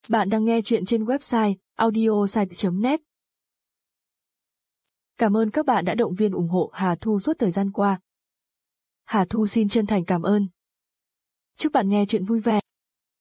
Bạn đang nghe chuyện trên website audiosite.net. Cảm ơn các bạn đã động viên ủng hộ Hà Thu suốt thời gian qua. Hà Thu xin chân thành cảm ơn. Chúc bạn nghe chuyện vui vẻ.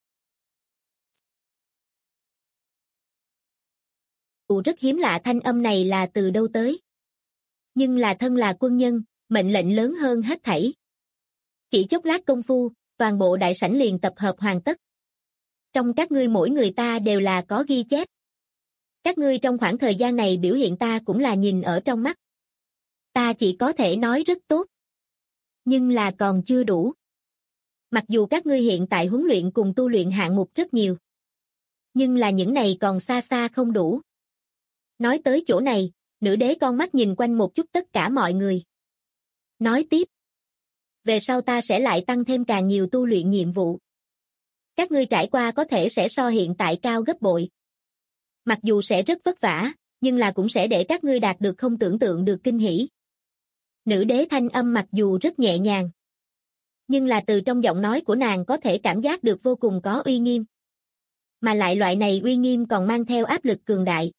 Rất hiếm lạ thanh âm này là từ đâu tới. Nhưng là thân là quân nhân, mệnh lệnh lớn hơn hết thảy. Chỉ chốc lát công phu, toàn bộ đại sảnh liền tập hợp hoàn tất. Trong các ngươi mỗi người ta đều là có ghi chép. Các ngươi trong khoảng thời gian này biểu hiện ta cũng là nhìn ở trong mắt. Ta chỉ có thể nói rất tốt. Nhưng là còn chưa đủ. Mặc dù các ngươi hiện tại huấn luyện cùng tu luyện hạng mục rất nhiều. Nhưng là những này còn xa xa không đủ. Nói tới chỗ này, nữ đế con mắt nhìn quanh một chút tất cả mọi người. Nói tiếp. Về sau ta sẽ lại tăng thêm càng nhiều tu luyện nhiệm vụ. Các ngươi trải qua có thể sẽ so hiện tại cao gấp bội. Mặc dù sẽ rất vất vả, nhưng là cũng sẽ để các ngươi đạt được không tưởng tượng được kinh hỉ. Nữ đế thanh âm mặc dù rất nhẹ nhàng. Nhưng là từ trong giọng nói của nàng có thể cảm giác được vô cùng có uy nghiêm. Mà lại loại này uy nghiêm còn mang theo áp lực cường đại.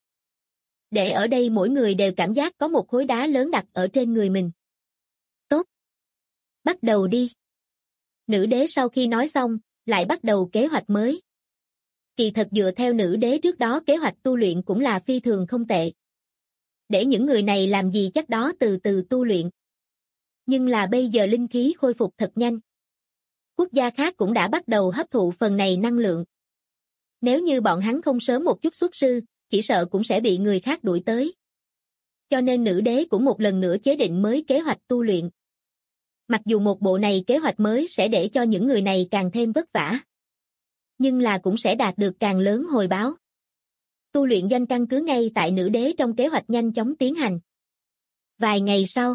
Để ở đây mỗi người đều cảm giác có một khối đá lớn đặt ở trên người mình. Tốt. Bắt đầu đi. Nữ đế sau khi nói xong, lại bắt đầu kế hoạch mới. Kỳ thật dựa theo nữ đế trước đó kế hoạch tu luyện cũng là phi thường không tệ. Để những người này làm gì chắc đó từ từ tu luyện. Nhưng là bây giờ linh khí khôi phục thật nhanh. Quốc gia khác cũng đã bắt đầu hấp thụ phần này năng lượng. Nếu như bọn hắn không sớm một chút xuất sư, chỉ sợ cũng sẽ bị người khác đuổi tới. Cho nên nữ đế cũng một lần nữa chế định mới kế hoạch tu luyện. Mặc dù một bộ này kế hoạch mới sẽ để cho những người này càng thêm vất vả. Nhưng là cũng sẽ đạt được càng lớn hồi báo. Tu luyện doanh căn cứ ngay tại nữ đế trong kế hoạch nhanh chóng tiến hành. Vài ngày sau,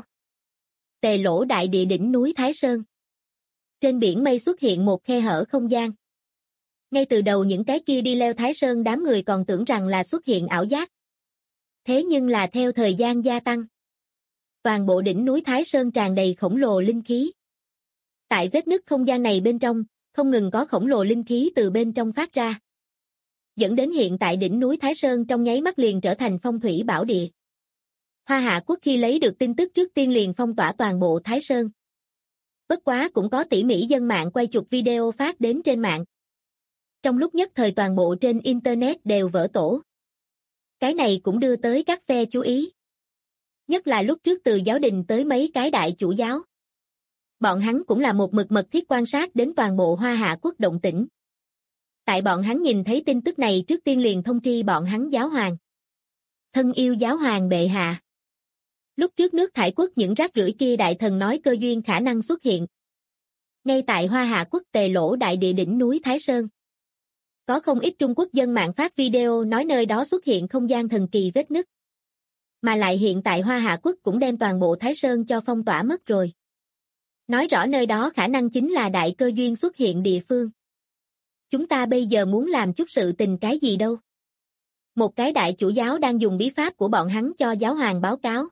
Tề Lỗ đại địa đỉnh núi Thái Sơn. Trên biển mây xuất hiện một khe hở không gian. Ngay từ đầu những cái kia đi leo Thái Sơn đám người còn tưởng rằng là xuất hiện ảo giác. Thế nhưng là theo thời gian gia tăng. Toàn bộ đỉnh núi Thái Sơn tràn đầy khổng lồ linh khí. Tại vết nứt không gian này bên trong, không ngừng có khổng lồ linh khí từ bên trong phát ra. Dẫn đến hiện tại đỉnh núi Thái Sơn trong nháy mắt liền trở thành phong thủy bảo địa. Hoa Hạ quốc khi lấy được tin tức trước tiên liền phong tỏa toàn bộ Thái Sơn. Bất quá cũng có tỉ mỉ dân mạng quay chụp video phát đến trên mạng. Trong lúc nhất thời toàn bộ trên Internet đều vỡ tổ. Cái này cũng đưa tới các phe chú ý. Nhất là lúc trước từ giáo đình tới mấy cái đại chủ giáo. Bọn hắn cũng là một mực mật thiết quan sát đến toàn bộ Hoa Hạ quốc động tĩnh. Tại bọn hắn nhìn thấy tin tức này trước tiên liền thông tri bọn hắn giáo hoàng. Thân yêu giáo hoàng bệ hạ. Lúc trước nước thải quốc những rác rưởi kia đại thần nói cơ duyên khả năng xuất hiện. Ngay tại Hoa Hạ quốc Tề Lỗ đại địa đỉnh núi Thái Sơn. Có không ít Trung Quốc dân mạng phát video nói nơi đó xuất hiện không gian thần kỳ vết nứt. Mà lại hiện tại Hoa Hạ quốc cũng đem toàn bộ Thái Sơn cho phong tỏa mất rồi. Nói rõ nơi đó khả năng chính là đại cơ duyên xuất hiện địa phương. Chúng ta bây giờ muốn làm chút sự tình cái gì đâu. Một cái đại chủ giáo đang dùng bí pháp của bọn hắn cho giáo hoàng báo cáo.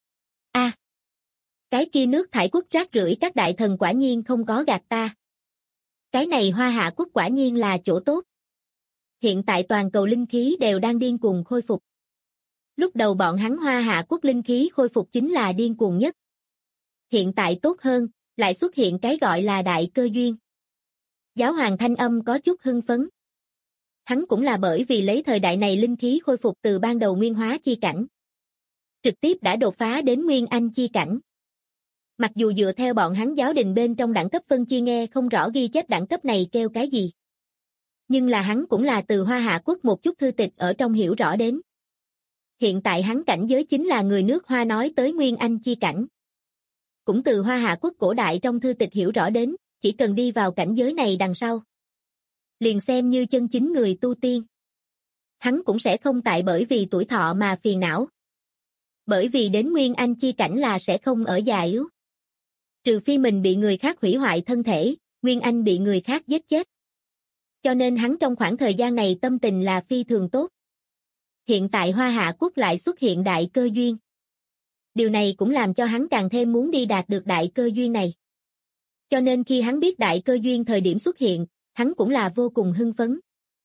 Cái kia nước thải quốc rác rưởi các đại thần quả nhiên không có gạt ta. Cái này Hoa Hạ quốc quả nhiên là chỗ tốt. Hiện tại toàn cầu linh khí đều đang điên cuồng khôi phục. Lúc đầu bọn hắn Hoa Hạ quốc linh khí khôi phục chính là điên cuồng nhất. Hiện tại tốt hơn, lại xuất hiện cái gọi là đại cơ duyên. Giáo hoàng thanh âm có chút hưng phấn. Hắn cũng là bởi vì lấy thời đại này linh khí khôi phục từ ban đầu nguyên hóa chi cảnh. Trực tiếp đã đột phá đến nguyên anh chi cảnh. Mặc dù dựa theo bọn hắn giáo đình bên trong đẳng cấp phân chia nghe không rõ ghi chép đẳng cấp này kêu cái gì. Nhưng là hắn cũng là từ Hoa Hạ quốc một chút thư tịch ở trong hiểu rõ đến. Hiện tại hắn cảnh giới chính là người nước Hoa nói tới nguyên anh chi cảnh. Cũng từ Hoa Hạ quốc cổ đại trong thư tịch hiểu rõ đến, chỉ cần đi vào cảnh giới này đằng sau. Liền xem như chân chính người tu tiên. Hắn cũng sẽ không tại bởi vì tuổi thọ mà phiền não. Bởi vì đến nguyên anh chi cảnh là sẽ không ở già yếu. Trừ phi mình bị người khác hủy hoại thân thể, nguyên anh bị người khác giết chết. Cho nên hắn trong khoảng thời gian này tâm tình là phi thường tốt. Hiện tại Hoa Hạ quốc lại xuất hiện đại cơ duyên. Điều này cũng làm cho hắn càng thêm muốn đi đạt được đại cơ duyên này. Cho nên khi hắn biết đại cơ duyên thời điểm xuất hiện, hắn cũng là vô cùng hưng phấn.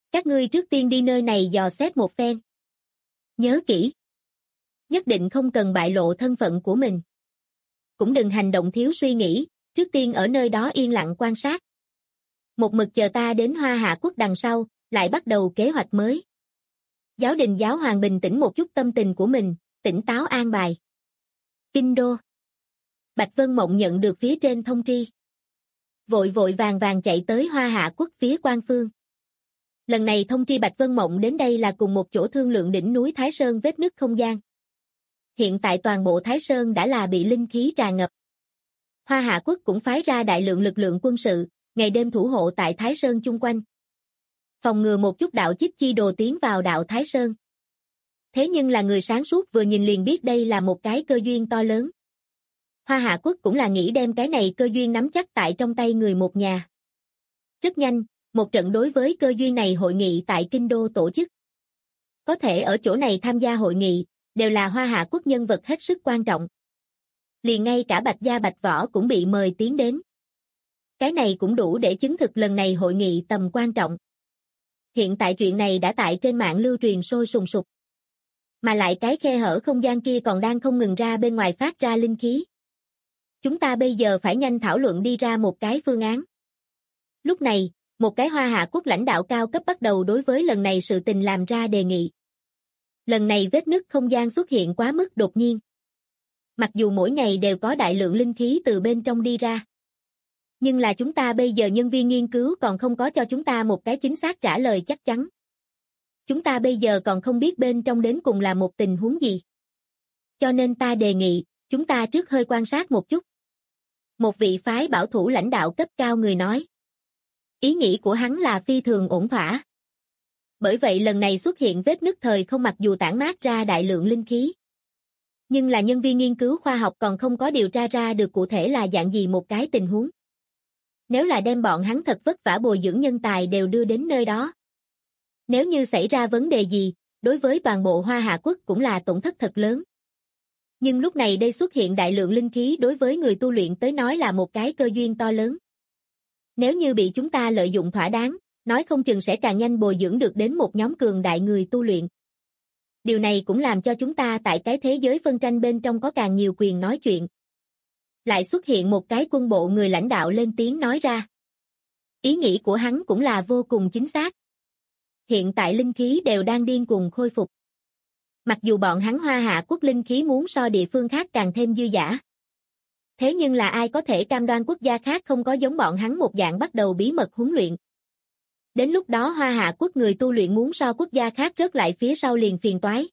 Các ngươi trước tiên đi nơi này dò xét một phen. Nhớ kỹ. Nhất định không cần bại lộ thân phận của mình. Cũng đừng hành động thiếu suy nghĩ, trước tiên ở nơi đó yên lặng quan sát. Một mực chờ ta đến Hoa Hạ Quốc đằng sau, lại bắt đầu kế hoạch mới. Giáo đình giáo hoàng bình tĩnh một chút tâm tình của mình, tỉnh táo an bài. Kinh đô. Bạch Vân Mộng nhận được phía trên thông tri. Vội vội vàng vàng chạy tới Hoa Hạ Quốc phía Quan Phương. Lần này thông tri Bạch Vân Mộng đến đây là cùng một chỗ thương lượng đỉnh núi Thái Sơn vết nứt không gian. Hiện tại toàn bộ Thái Sơn đã là bị linh khí tràn ngập. Hoa Hạ Quốc cũng phái ra đại lượng lực lượng quân sự, ngày đêm thủ hộ tại Thái Sơn chung quanh. Phòng ngừa một chút đạo chích chi đồ tiến vào đạo Thái Sơn. Thế nhưng là người sáng suốt vừa nhìn liền biết đây là một cái cơ duyên to lớn. Hoa Hạ Quốc cũng là nghĩ đem cái này cơ duyên nắm chắc tại trong tay người một nhà. Rất nhanh, một trận đối với cơ duyên này hội nghị tại Kinh Đô tổ chức. Có thể ở chỗ này tham gia hội nghị, đều là Hoa Hạ Quốc nhân vật hết sức quan trọng. Liền ngay cả Bạch Gia Bạch Võ cũng bị mời tiến đến. Cái này cũng đủ để chứng thực lần này hội nghị tầm quan trọng. Hiện tại chuyện này đã tại trên mạng lưu truyền sôi sùng sục. Mà lại cái khe hở không gian kia còn đang không ngừng ra bên ngoài phát ra linh khí. Chúng ta bây giờ phải nhanh thảo luận đi ra một cái phương án. Lúc này, một cái Hoa Hạ Quốc lãnh đạo cao cấp bắt đầu đối với lần này sự tình làm ra đề nghị. Lần này vết nứt không gian xuất hiện quá mức đột nhiên. Mặc dù mỗi ngày đều có đại lượng linh khí từ bên trong đi ra. Nhưng là chúng ta bây giờ nhân viên nghiên cứu còn không có cho chúng ta một cái chính xác trả lời chắc chắn. Chúng ta bây giờ còn không biết bên trong đến cùng là một tình huống gì. Cho nên ta đề nghị, chúng ta trước hơi quan sát một chút. Một vị phái bảo thủ lãnh đạo cấp cao người nói. Ý nghĩ của hắn là phi thường ổn thỏa. Bởi vậy lần này xuất hiện vết nứt thời không mặc dù tản mát ra đại lượng linh khí. Nhưng là nhân viên nghiên cứu khoa học còn không có điều tra ra được cụ thể là dạng gì một cái tình huống. Nếu là đem bọn hắn thật vất vả bồi dưỡng nhân tài đều đưa đến nơi đó. Nếu như xảy ra vấn đề gì, đối với toàn bộ Hoa Hạ Quốc cũng là tổn thất thật lớn. Nhưng lúc này đây xuất hiện đại lượng linh khí đối với người tu luyện tới nói là một cái cơ duyên to lớn. Nếu như bị chúng ta lợi dụng thỏa đáng, nói không chừng sẽ càng nhanh bồi dưỡng được đến một nhóm cường đại người tu luyện. Điều này cũng làm cho chúng ta tại cái thế giới phân tranh bên trong có càng nhiều quyền nói chuyện. Lại xuất hiện một cái quân bộ người lãnh đạo lên tiếng nói ra. Ý nghĩ của hắn cũng là vô cùng chính xác. Hiện tại linh khí đều đang điên cuồng khôi phục. Mặc dù bọn hắn Hoa Hạ Quốc linh khí muốn so địa phương khác càng thêm dư dả. Thế nhưng là ai có thể cam đoan quốc gia khác không có giống bọn hắn một dạng bắt đầu bí mật huấn luyện. Đến lúc đó Hoa Hạ Quốc người tu luyện muốn so quốc gia khác rớt lại phía sau liền phiền toái.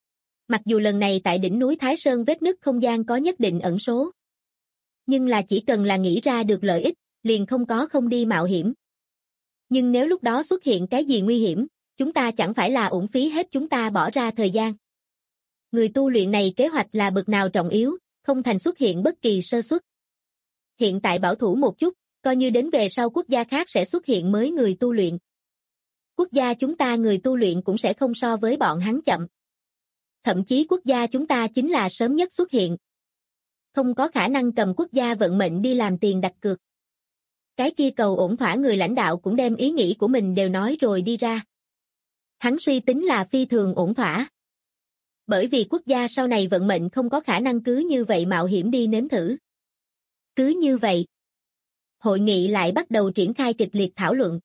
Mặc dù lần này tại đỉnh núi Thái Sơn vết nứt không gian có nhất định ẩn số. Nhưng là chỉ cần là nghĩ ra được lợi ích, liền không có không đi mạo hiểm. Nhưng nếu lúc đó xuất hiện cái gì nguy hiểm, chúng ta chẳng phải là uổng phí hết chúng ta bỏ ra thời gian. Người tu luyện này kế hoạch là bậc nào trọng yếu, không thành xuất hiện bất kỳ sơ suất. Hiện tại bảo thủ một chút, coi như đến về sau quốc gia khác sẽ xuất hiện mới người tu luyện. Quốc gia chúng ta người tu luyện cũng sẽ không so với bọn hắn chậm. Thậm chí quốc gia chúng ta chính là sớm nhất xuất hiện. Không có khả năng cầm quốc gia vận mệnh đi làm tiền đặt cược. Cái kia cầu ổn thỏa người lãnh đạo cũng đem ý nghĩ của mình đều nói rồi đi ra. Hắn suy tính là phi thường ổn thỏa. Bởi vì quốc gia sau này vận mệnh không có khả năng cứ như vậy mạo hiểm đi nếm thử. Cứ như vậy. Hội nghị lại bắt đầu triển khai kịch liệt thảo luận.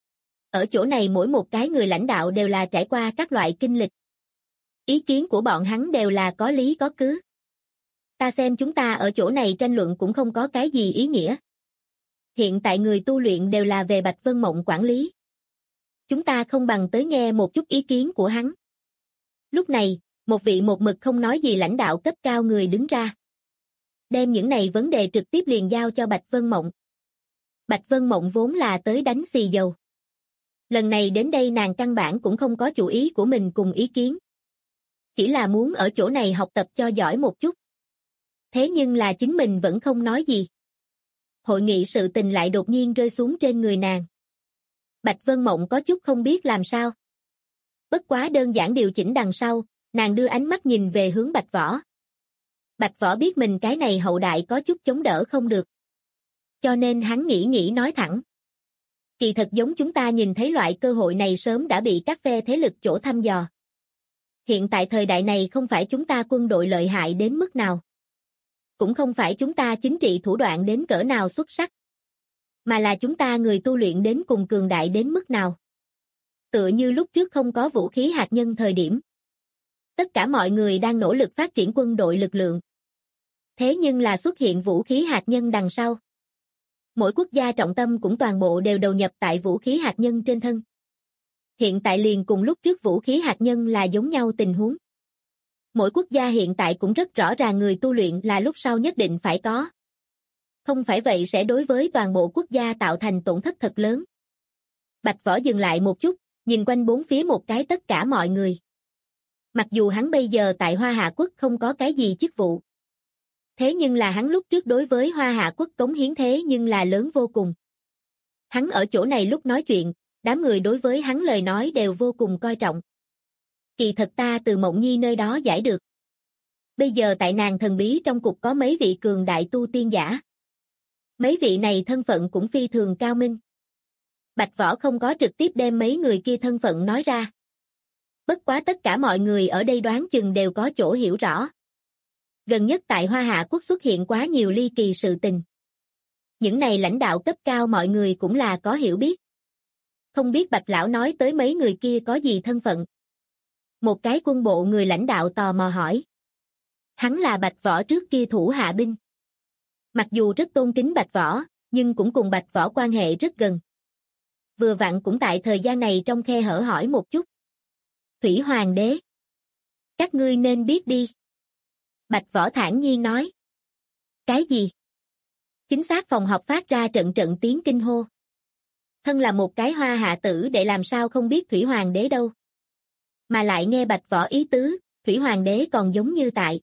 Ở chỗ này mỗi một cái người lãnh đạo đều là trải qua các loại kinh lịch. Ý kiến của bọn hắn đều là có lý có cứ. Ta xem chúng ta ở chỗ này tranh luận cũng không có cái gì ý nghĩa. Hiện tại người tu luyện đều là về Bạch Vân Mộng quản lý. Chúng ta không bằng tới nghe một chút ý kiến của hắn. Lúc này, một vị một mực không nói gì lãnh đạo cấp cao người đứng ra. Đem những này vấn đề trực tiếp liền giao cho Bạch Vân Mộng. Bạch Vân Mộng vốn là tới đánh xì dầu. Lần này đến đây nàng căn bản cũng không có chủ ý của mình cùng ý kiến. Chỉ là muốn ở chỗ này học tập cho giỏi một chút. Thế nhưng là chính mình vẫn không nói gì. Hội nghị sự tình lại đột nhiên rơi xuống trên người nàng. Bạch Vân Mộng có chút không biết làm sao. Bất quá đơn giản điều chỉnh đằng sau, nàng đưa ánh mắt nhìn về hướng Bạch Võ. Bạch Võ biết mình cái này hậu đại có chút chống đỡ không được. Cho nên hắn nghĩ nói thẳng. Kỳ thật giống chúng ta nhìn thấy loại cơ hội này sớm đã bị các phe thế lực chỗ thăm dò. Hiện tại thời đại này không phải chúng ta quân đội lợi hại đến mức nào. Cũng không phải chúng ta chính trị thủ đoạn đến cỡ nào xuất sắc. Mà là chúng ta người tu luyện đến cùng cường đại đến mức nào. Tựa như lúc trước không có vũ khí hạt nhân thời điểm. Tất cả mọi người đang nỗ lực phát triển quân đội lực lượng. Thế nhưng là xuất hiện vũ khí hạt nhân đằng sau. Mỗi quốc gia trọng tâm cũng toàn bộ đều đầu nhập tại vũ khí hạt nhân trên thân. Hiện tại liền cùng lúc trước vũ khí hạt nhân là giống nhau tình huống. Mỗi quốc gia hiện tại cũng rất rõ ràng người tu luyện là lúc sau nhất định phải có. Không phải vậy sẽ đối với toàn bộ quốc gia tạo thành tổn thất thật lớn. Bạch Võ dừng lại một chút, nhìn quanh bốn phía một cái tất cả mọi người. Mặc dù hắn bây giờ tại Hoa Hạ Quốc không có cái gì chức vụ. Thế nhưng là hắn lúc trước đối với Hoa Hạ Quốc cống hiến thế nhưng là lớn vô cùng. Hắn ở chỗ này lúc nói chuyện, đám người đối với hắn lời nói đều vô cùng coi trọng. Kỳ thật ta từ Mộng Nhi nơi đó giải được. Bây giờ tại nàng thần bí trong cục có mấy vị cường đại tu tiên giả. Mấy vị này thân phận cũng phi thường cao minh. Bạch Võ không có trực tiếp đem mấy người kia thân phận nói ra. Bất quá tất cả mọi người ở đây đoán chừng đều có chỗ hiểu rõ. Gần nhất tại Hoa Hạ Quốc xuất hiện quá nhiều ly kỳ sự tình. Những này lãnh đạo cấp cao mọi người cũng là có hiểu biết. Không biết Bạch Lão nói tới mấy người kia có gì thân phận. Một cái quân bộ người lãnh đạo tò mò hỏi. Hắn là Bạch Võ trước kia thủ hạ binh. Mặc dù rất tôn kính Bạch Võ, nhưng cũng cùng Bạch Võ quan hệ rất gần. Vừa vặn cũng tại thời gian này trong khe hở hỏi một chút. Thủy Hoàng đế. Các ngươi nên biết đi. Bạch Võ thản nhiên nói. Cái gì? Chính xác phòng học phát ra trận trận tiếng kinh hô. Thân là một cái Hoa hạ tử để làm sao không biết Thủy Hoàng đế đâu. Mà lại nghe Bạch Võ ý tứ, Thủy Hoàng đế còn giống như tại.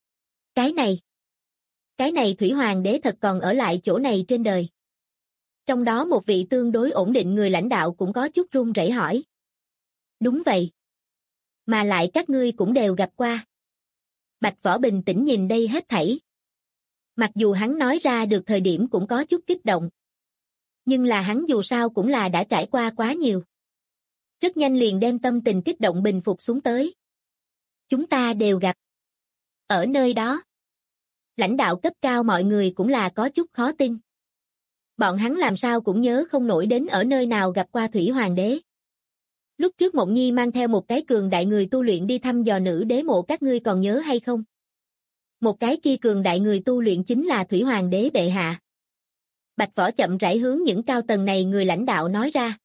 Cái này Thủy Hoàng đế thật còn ở lại chỗ này trên đời. Trong đó một vị tương đối ổn định người lãnh đạo cũng có chút run rẩy hỏi. Đúng vậy. Mà lại các ngươi cũng đều gặp qua. Bạch Võ bình tĩnh nhìn đây hết thảy. Mặc dù hắn nói ra được thời điểm cũng có chút kích động. Nhưng là hắn dù sao cũng là đã trải qua quá nhiều. Rất nhanh liền đem tâm tình kích động bình phục xuống tới. Chúng ta đều gặp. Ở nơi đó. Lãnh đạo cấp cao mọi người cũng là có chút khó tin. Bọn hắn làm sao cũng nhớ không nổi đến ở nơi nào gặp qua Thủy Hoàng đế. Lúc trước Mộng Nhi mang theo một cái cường đại người tu luyện đi thăm dò nữ đế mộ các ngươi còn nhớ hay không? Một cái kia cường đại người tu luyện chính là Thủy Hoàng đế bệ hạ. Bạch Võ chậm rãi hướng những cao tầng này người lãnh đạo nói ra.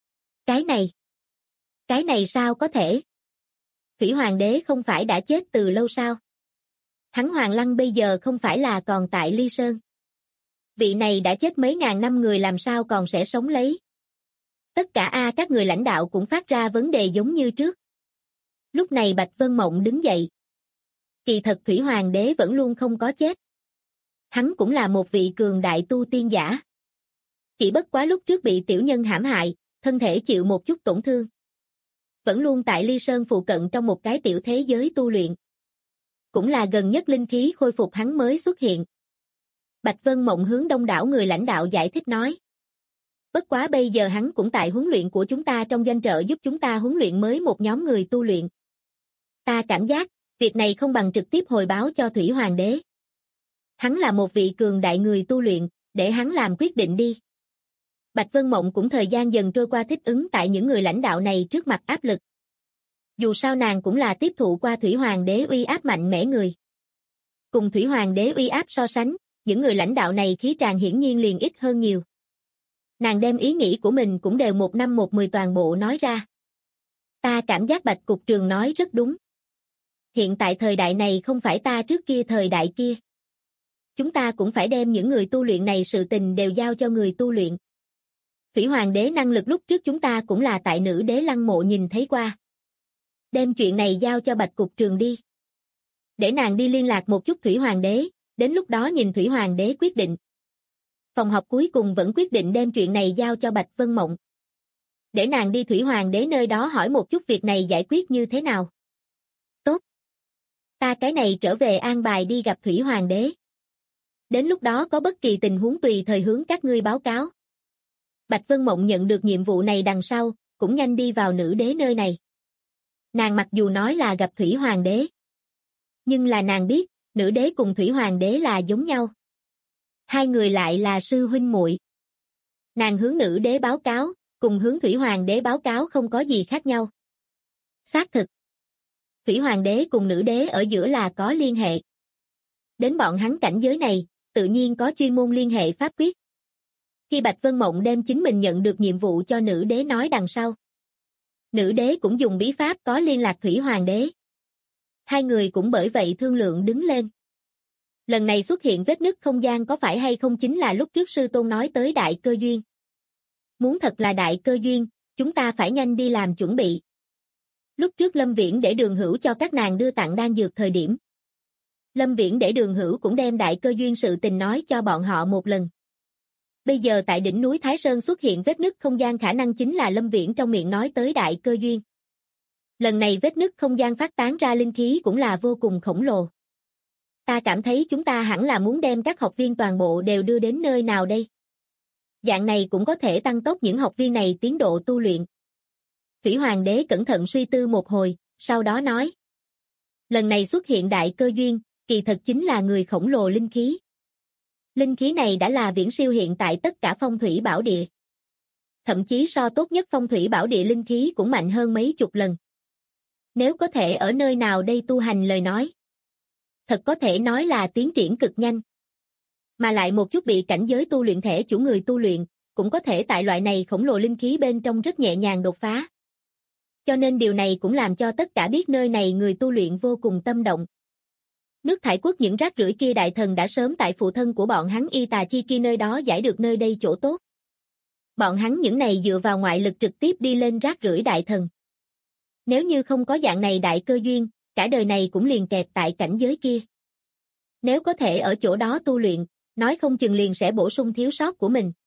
Cái này sao có thể? Thủy Hoàng đế không phải đã chết từ lâu sao? Hắn Hoàng Lăng bây giờ không phải là còn tại Ly Sơn. Vị này đã chết mấy ngàn năm người làm sao còn sẽ sống lấy. Tất cả các người lãnh đạo cũng phát ra vấn đề giống như trước. Lúc này Bạch Vân Mộng đứng dậy. Kỳ thật Thủy Hoàng đế vẫn luôn không có chết. Hắn cũng là một vị cường đại tu tiên giả. Chỉ bất quá lúc trước bị tiểu nhân hãm hại, thân thể chịu một chút tổn thương. Vẫn luôn tại Ly Sơn phụ cận trong một cái tiểu thế giới tu luyện. Cũng là gần nhất linh khí khôi phục hắn mới xuất hiện. Bạch Vân Mộng hướng đông đảo người lãnh đạo giải thích nói. Bất quá bây giờ hắn cũng tại huấn luyện của chúng ta trong doanh trợ giúp chúng ta huấn luyện mới một nhóm người tu luyện. Ta cảm giác, việc này không bằng trực tiếp hồi báo cho Thủy Hoàng đế. Hắn là một vị cường đại người tu luyện, để hắn làm quyết định đi. Bạch Vân Mộng cũng thời gian dần trôi qua thích ứng tại những người lãnh đạo này trước mặt áp lực. Dù sao nàng cũng là tiếp thụ qua Thủy Hoàng đế uy áp mạnh mẽ người. Cùng Thủy Hoàng đế uy áp so sánh, những người lãnh đạo này khí tràng hiển nhiên liền ít hơn nhiều. Nàng đem ý nghĩ của mình cũng đều 1/10 toàn bộ nói ra. Ta cảm giác Bạch cục trưởng nói rất đúng. Hiện tại thời đại này không phải ta trước kia thời đại kia. Chúng ta cũng phải đem những người tu luyện này sự tình đều giao cho người tu luyện. Thủy Hoàng đế năng lực lúc trước chúng ta cũng là tại nữ đế lăng mộ nhìn thấy qua. Đem chuyện này giao cho Bạch cục trưởng đi. Để nàng đi liên lạc một chút Thủy Hoàng đế, đến lúc đó nhìn Thủy Hoàng đế quyết định. Phòng học cuối cùng vẫn quyết định đem chuyện này giao cho Bạch Vân Mộng. Để nàng đi Thủy Hoàng đế nơi đó hỏi một chút việc này giải quyết như thế nào. Tốt. Ta cái này trở về an bài đi gặp Thủy Hoàng đế. Đến lúc đó có bất kỳ tình huống tùy thời hướng các ngươi báo cáo. Bạch Vân Mộng nhận được nhiệm vụ này đằng sau, cũng nhanh đi vào nữ đế nơi này. Nàng mặc dù nói là gặp Thủy Hoàng đế, nhưng là nàng biết, nữ đế cùng Thủy Hoàng đế là giống nhau. Hai người lại là sư huynh muội. Nàng hướng nữ đế báo cáo, cùng hướng Thủy Hoàng đế báo cáo không có gì khác nhau. Xác thực, Thủy Hoàng đế cùng nữ đế ở giữa là có liên hệ. Đến bọn hắn cảnh giới này, tự nhiên có chuyên môn liên hệ pháp quyết. Khi Bạch Vân Mộng đem chính mình nhận được nhiệm vụ cho nữ đế nói đằng sau, nữ đế cũng dùng bí pháp có liên lạc Thủy Hoàng đế. Hai người cũng bởi vậy thương lượng đứng lên. Lần này xuất hiện vết nứt không gian có phải hay không chính là lúc trước sư tôn nói tới đại cơ duyên. Muốn thật là đại cơ duyên, chúng ta phải nhanh đi làm chuẩn bị. Lúc trước Lâm Viễn để Đường Hữu cho các nàng đưa tặng đan dược thời điểm, Lâm Viễn để Đường Hữu cũng đem đại cơ duyên sự tình nói cho bọn họ một lần. Bây giờ tại đỉnh núi Thái Sơn xuất hiện vết nứt không gian khả năng chính là Lâm Viễn trong miệng nói tới đại cơ duyên. Lần này vết nứt không gian phát tán ra linh khí cũng là vô cùng khổng lồ. Ta cảm thấy chúng ta hẳn là muốn đem các học viên toàn bộ đều đưa đến nơi nào đây? Dạng này cũng có thể tăng tốc những học viên này tiến độ tu luyện. Thủy Hoàng đế cẩn thận suy tư một hồi, sau đó nói. Lần này xuất hiện đại cơ duyên, kỳ thật chính là người khổng lồ linh khí. Linh khí này đã là viễn siêu hiện tại tất cả phong thủy bảo địa. Thậm chí so tốt nhất phong thủy bảo địa linh khí cũng mạnh hơn mấy chục lần. Nếu có thể ở nơi nào đây tu hành lời nói, thật có thể nói là tiến triển cực nhanh. Mà lại một chút bị cảnh giới tu luyện thể chủ người tu luyện, cũng có thể tại loại này khổng lồ linh khí bên trong rất nhẹ nhàng đột phá. Cho nên điều này cũng làm cho tất cả biết nơi này người tu luyện vô cùng tâm động. Nước Thải quốc những rác rưởi kia đại thần đã sớm tại phụ thân của bọn hắn Y Tà Chi kia nơi đó giải được nơi đây chỗ tốt. Bọn hắn những này dựa vào ngoại lực trực tiếp đi lên rác rưởi đại thần. Nếu như không có dạng này đại cơ duyên, cả đời này cũng liền kẹt tại cảnh giới kia. Nếu có thể ở chỗ đó tu luyện, nói không chừng liền sẽ bổ sung thiếu sót của mình.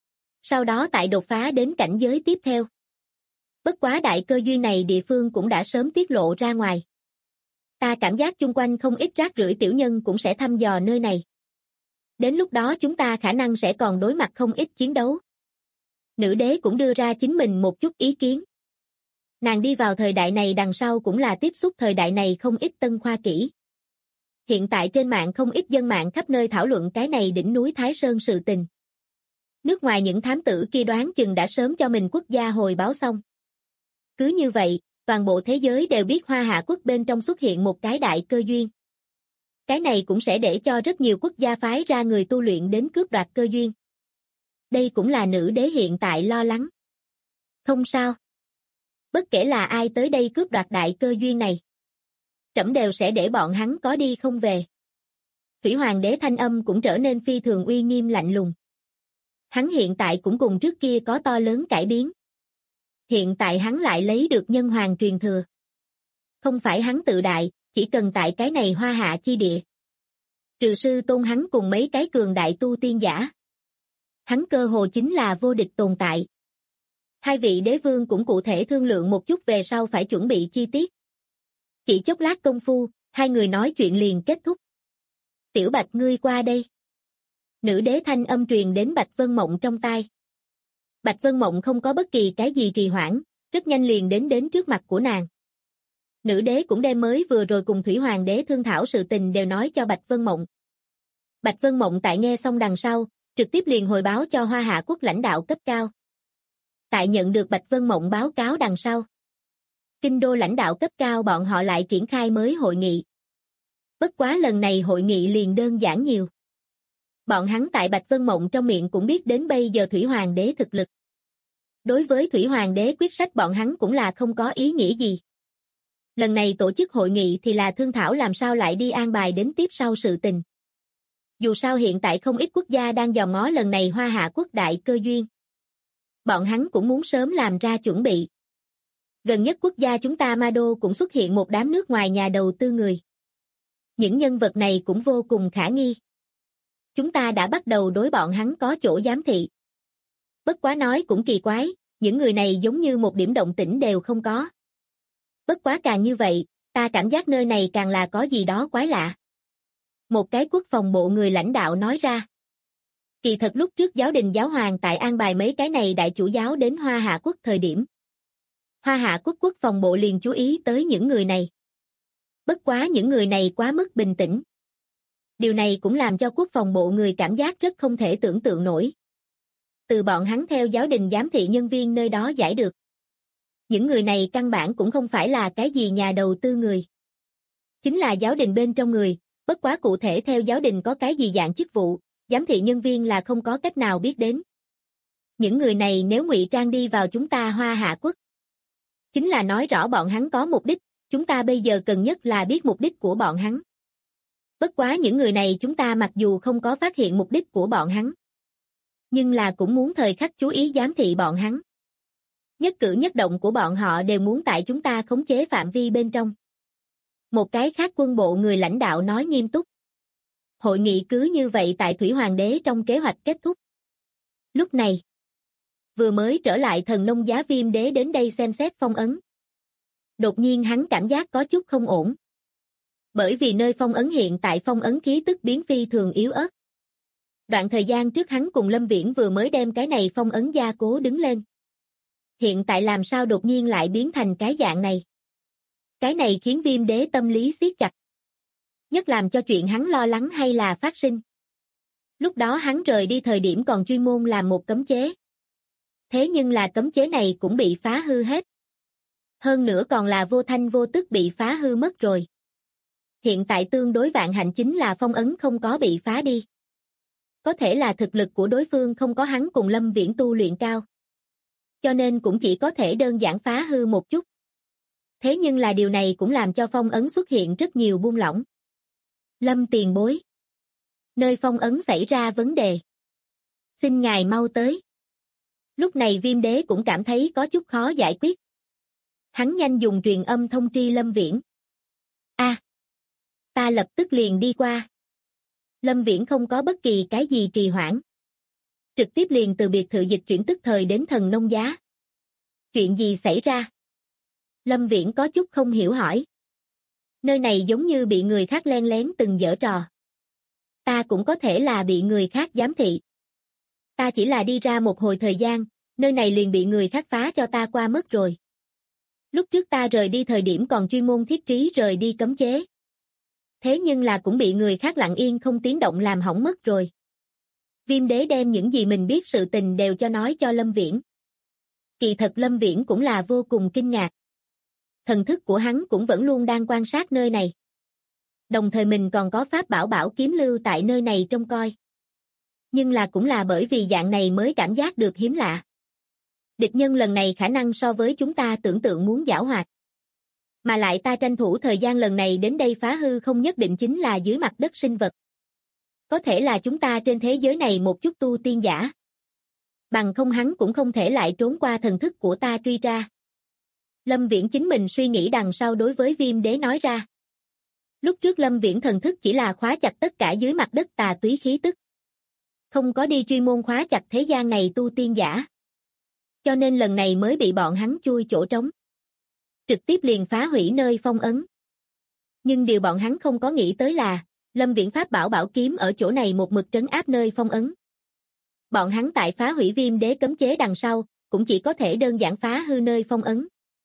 Sau đó tại đột phá đến cảnh giới tiếp theo. Bất quá đại cơ duyên này địa phương cũng đã sớm tiết lộ ra ngoài. Ta cảm giác chung quanh không ít rác rưởi tiểu nhân cũng sẽ thăm dò nơi này. Đến lúc đó chúng ta khả năng sẽ còn đối mặt không ít chiến đấu. Nữ đế cũng đưa ra chính mình một chút ý kiến. Nàng đi vào thời đại này đằng sau cũng là tiếp xúc thời đại này không ít tân khoa kỹ. Hiện tại trên mạng không ít dân mạng khắp nơi thảo luận cái này đỉnh núi Thái Sơn sự tình. Nước ngoài những thám tử kia đoán chừng đã sớm cho mình quốc gia hồi báo xong. Cứ như vậy, toàn bộ thế giới đều biết Hoa Hạ quốc bên trong xuất hiện một cái đại cơ duyên. Cái này cũng sẽ để cho rất nhiều quốc gia phái ra người tu luyện đến cướp đoạt cơ duyên. Đây cũng là nữ đế hiện tại lo lắng. Không sao. Bất kể là ai tới đây cướp đoạt đại cơ duyên này, trẫm đều sẽ để bọn hắn có đi không về. Thủy Hoàng đế thanh âm cũng trở nên phi thường uy nghiêm lạnh lùng. Hắn hiện tại cũng cùng trước kia có to lớn cải biến. Hiện tại hắn lại lấy được nhân hoàng truyền thừa. Không phải hắn tự đại, chỉ cần tại cái này Hoa Hạ chi địa. Trừ sư tôn hắn cùng mấy cái cường đại tu tiên giả. Hắn cơ hồ chính là vô địch tồn tại. Hai vị đế vương cũng cụ thể thương lượng một chút về sau phải chuẩn bị chi tiết. Chỉ chốc lát công phu, hai người nói chuyện liền kết thúc. Tiểu Bạch ngươi qua đây. Nữ đế thanh âm truyền đến Bạch Vân Mộng trong tai. Bạch Vân Mộng không có bất kỳ cái gì trì hoãn, rất nhanh liền đến trước mặt của nàng. Nữ đế cũng đem mới vừa rồi cùng Thủy Hoàng đế thương thảo sự tình đều nói cho Bạch Vân Mộng. Bạch Vân Mộng tại nghe xong đằng sau, trực tiếp liền hồi báo cho Hoa Hạ quốc lãnh đạo cấp cao. Tại nhận được Bạch Vân Mộng báo cáo đằng sau, kinh đô lãnh đạo cấp cao bọn họ lại triển khai mới hội nghị. Bất quá lần này hội nghị liền đơn giản nhiều. Bọn hắn tại Bạch Vân Mộng trong miệng cũng biết đến bây giờ Thủy Hoàng đế thực lực. Đối với Thủy Hoàng đế quyết sách bọn hắn cũng là không có ý nghĩa gì. Lần này tổ chức hội nghị thì là thương thảo làm sao lại đi an bài đến tiếp sau sự tình. Dù sao hiện tại không ít quốc gia đang dòm ngó lần này Hoa Hạ quốc đại cơ duyên. Bọn hắn cũng muốn sớm làm ra chuẩn bị. Gần nhất quốc gia chúng ta Ma Đô cũng xuất hiện một đám nước ngoài nhà đầu tư người. Những nhân vật này cũng vô cùng khả nghi. Chúng ta đã bắt đầu đối bọn hắn có chỗ giám thị. Bất quá nói cũng kỳ quái, những người này giống như một điểm động tĩnh đều không có. Bất quá càng như vậy, ta cảm giác nơi này càng là có gì đó quái lạ. Một cái quốc phòng bộ người lãnh đạo nói ra. Kỳ thật lúc trước giáo đình giáo hoàng tại an bài mấy cái này đại chủ giáo đến Hoa Hạ quốc thời điểm. Hoa Hạ quốc quốc phòng bộ liền chú ý tới những người này. Bất quá những người này quá mức bình tĩnh. Điều này cũng làm cho quốc phòng bộ người cảm giác rất không thể tưởng tượng nổi. Từ bọn hắn theo giáo đình giám thị nhân viên nơi đó giải được. Những người này căn bản cũng không phải là cái gì nhà đầu tư người. Chính là giáo đình bên trong người, bất quá cụ thể theo giáo đình có cái gì dạng chức vụ, giám thị nhân viên là không có cách nào biết đến. Những người này nếu ngụy trang đi vào chúng ta Hoa Hạ quốc, chính là nói rõ bọn hắn có mục đích, chúng ta bây giờ cần nhất là biết mục đích của bọn hắn. Bất quá những người này chúng ta mặc dù không có phát hiện mục đích của bọn hắn, nhưng là cũng muốn thời khắc chú ý giám thị bọn hắn. Nhất cử nhất động của bọn họ đều muốn tại chúng ta khống chế phạm vi bên trong. Một cái khác quân bộ người lãnh đạo nói nghiêm túc. Hội nghị cứ như vậy tại Thủy Hoàng đế trong kế hoạch kết thúc. Lúc này, vừa mới trở lại thần nông giá Viêm đế đến đây xem xét phong ấn. Đột nhiên hắn cảm giác có chút không ổn. Bởi vì nơi phong ấn hiện tại phong ấn khí tức biến phi thường yếu ớt. Đoạn thời gian trước hắn cùng Lâm Viễn vừa mới đem cái này phong ấn gia cố đứng lên. Hiện tại làm sao đột nhiên lại biến thành cái dạng này. Cái này khiến Viêm đế tâm lý siết chặt. Nhất làm cho chuyện hắn lo lắng hay là phát sinh. Lúc đó hắn rời đi thời điểm còn chuyên môn làm một cấm chế. Thế nhưng là cấm chế này cũng bị phá hư hết. Hơn nữa còn là vô thanh vô tức bị phá hư mất rồi. Hiện tại tương đối vạn hạnh chính là phong ấn không có bị phá đi. Có thể là thực lực của đối phương không có hắn cùng Lâm Viễn tu luyện cao. Cho nên cũng chỉ có thể đơn giản phá hư một chút. Thế nhưng là điều này cũng làm cho phong ấn xuất hiện rất nhiều buông lỏng. Lâm tiền bối. Nơi phong ấn xảy ra vấn đề. Xin ngài mau tới. Lúc này Viêm đế cũng cảm thấy có chút khó giải quyết. Hắn nhanh dùng truyền âm thông tri Lâm Viễn. Ta lập tức liền đi qua. Lâm Viễn không có bất kỳ cái gì trì hoãn. Trực tiếp liền từ biệt thự dịch chuyển tức thời đến thần nông giá. Chuyện gì xảy ra? Lâm Viễn có chút không hiểu hỏi. Nơi này giống như bị người khác len lén từng giở trò. Ta cũng có thể là bị người khác giám thị. Ta chỉ là đi ra một hồi thời gian, nơi này liền bị người khác phá cho ta qua mất rồi. Lúc trước ta rời đi thời điểm còn chuyên môn thiết trí rời đi cấm chế. Thế nhưng là cũng bị người khác lặng yên không tiếng động làm hỏng mất rồi. Viêm đế đem những gì mình biết sự tình đều cho nói cho Lâm Viễn. Kỳ thật Lâm Viễn cũng là vô cùng kinh ngạc. Thần thức của hắn cũng vẫn luôn đang quan sát nơi này. Đồng thời mình còn có pháp bảo bảo kiếm lưu tại nơi này trông coi. Nhưng là cũng là bởi vì dạng này mới cảm giác được hiếm lạ. Địch nhân lần này khả năng so với chúng ta tưởng tượng muốn giảo hoạt. Mà lại ta tranh thủ thời gian lần này đến đây phá hư không nhất định chính là dưới mặt đất sinh vật. Có thể là chúng ta trên thế giới này một chút tu tiên giả. Bằng không hắn cũng không thể lại trốn qua thần thức của ta truy ra. Lâm Viễn chính mình suy nghĩ đằng sau đối với Viêm đế nói ra. Lúc trước Lâm Viễn thần thức chỉ là khóa chặt tất cả dưới mặt đất tà túy khí tức. Không có đi chuyên môn khóa chặt thế gian này tu tiên giả. Cho nên lần này mới bị bọn hắn chui chỗ trống. Trực tiếp liền phá hủy nơi phong ấn. Nhưng điều bọn hắn không có nghĩ tới là, Lâm Viễn pháp bảo bảo kiếm ở chỗ này một mực trấn áp nơi phong ấn. Bọn hắn tại phá hủy Viêm đế cấm chế đằng sau, cũng chỉ có thể đơn giản phá hư nơi phong ấn.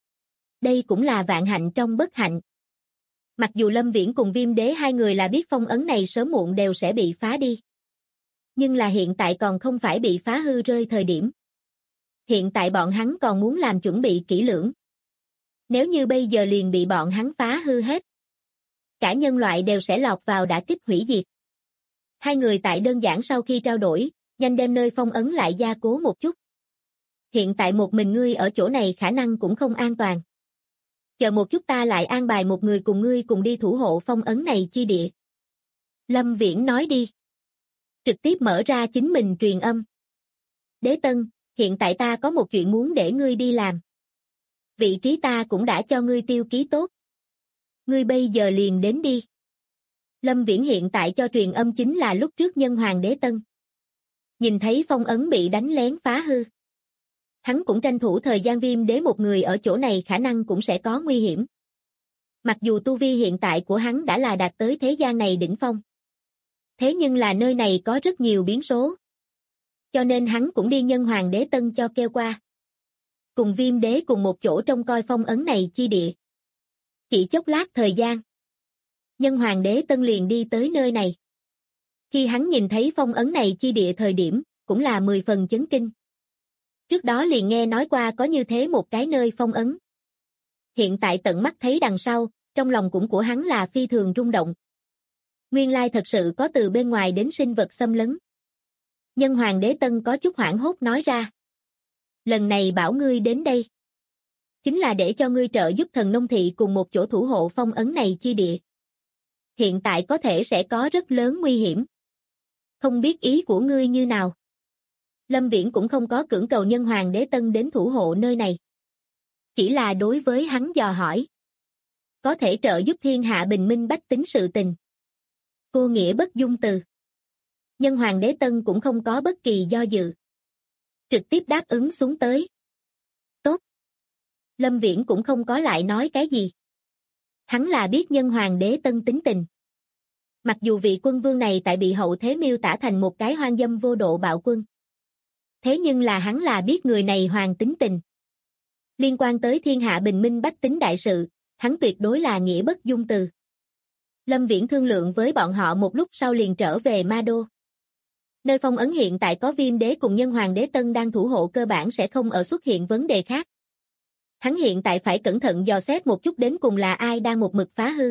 Đây cũng là vạn hạnh trong bất hạnh. Mặc dù Lâm Viễn cùng Viêm đế hai người là biết phong ấn này sớm muộn đều sẽ bị phá đi. Nhưng là hiện tại còn không phải bị phá hư rơi thời điểm. Hiện tại bọn hắn còn muốn làm chuẩn bị kỹ lưỡng. Nếu như bây giờ liền bị bọn hắn phá hư hết, cả nhân loại đều sẽ lọt vào đả kích hủy diệt. Hai người tại đơn giản sau khi trao đổi, nhanh đem nơi phong ấn lại gia cố một chút. Hiện tại một mình ngươi ở chỗ này khả năng cũng không an toàn. Chờ một chút ta lại an bài một người cùng ngươi cùng đi thủ hộ phong ấn này chi địa. Lâm Viễn nói đi. Trực tiếp mở ra chính mình truyền âm. Đế Tân, hiện tại ta có một chuyện muốn để ngươi đi làm. Vị trí ta cũng đã cho ngươi tiêu ký tốt. Ngươi bây giờ liền đến đi. Lâm Viễn hiện tại cho truyền âm chính là lúc trước nhân hoàng Đế Tân. Nhìn thấy phong ấn bị đánh lén phá hư. Hắn cũng tranh thủ thời gian Viêm đế một người ở chỗ này khả năng cũng sẽ có nguy hiểm. Mặc dù tu vi hiện tại của hắn đã là đạt tới thế gian này đỉnh phong. Thế nhưng là nơi này có rất nhiều biến số. Cho nên hắn cũng đi nhân hoàng đế tân cho kêu qua. Cùng Viêm đế cùng một chỗ trông coi phong ấn này chi địa. Chỉ chốc lát thời gian. Nhân hoàng đế tân liền đi tới nơi này. Khi hắn nhìn thấy phong ấn này chi địa thời điểm, cũng là 10 phần chấn kinh. Trước đó liền nghe nói qua có như thế một cái nơi phong ấn. Hiện tại tận mắt thấy đằng sau, trong lòng cũng của hắn là phi thường rung động. Nguyên lai thật sự có từ bên ngoài đến sinh vật xâm lấn. Nhân hoàng đế tân có chút hoảng hốt nói ra. Lần này bảo ngươi đến đây. Chính là để cho ngươi trợ giúp thần nông thị cùng một chỗ thủ hộ phong ấn này chi địa. Hiện tại có thể sẽ có rất lớn nguy hiểm. Không biết ý của ngươi như nào. Lâm Viễn cũng không có cưỡng cầu nhân hoàng đế tân đến thủ hộ nơi này. Chỉ là đối với hắn dò hỏi. Có thể trợ giúp thiên hạ bình minh bách tính sự tình. Cô nghĩa bất dung từ. Nhân hoàng đế tân cũng không có bất kỳ do dự. Trực tiếp đáp ứng xuống tới. Tốt. Lâm Viễn cũng không có lại nói cái gì. Hắn là biết nhân hoàng đế tân tính tình. Mặc dù vị quân vương này tại bị hậu thế miêu tả thành một cái hoang dâm vô độ bạo quân. Thế nhưng là hắn là biết người này hoàng tính tình. Liên quan tới thiên hạ bình minh bách tính đại sự, hắn tuyệt đối là nghĩa bất dung từ. Lâm Viễn thương lượng với bọn họ một lúc sau liền trở về Ma Đô. Nơi phong ấn hiện tại có Viêm đế cùng nhân hoàng đế tân đang thủ hộ cơ bản sẽ không ở xuất hiện vấn đề khác. Hắn hiện tại phải cẩn thận dò xét một chút đến cùng là ai đang một mực phá hư.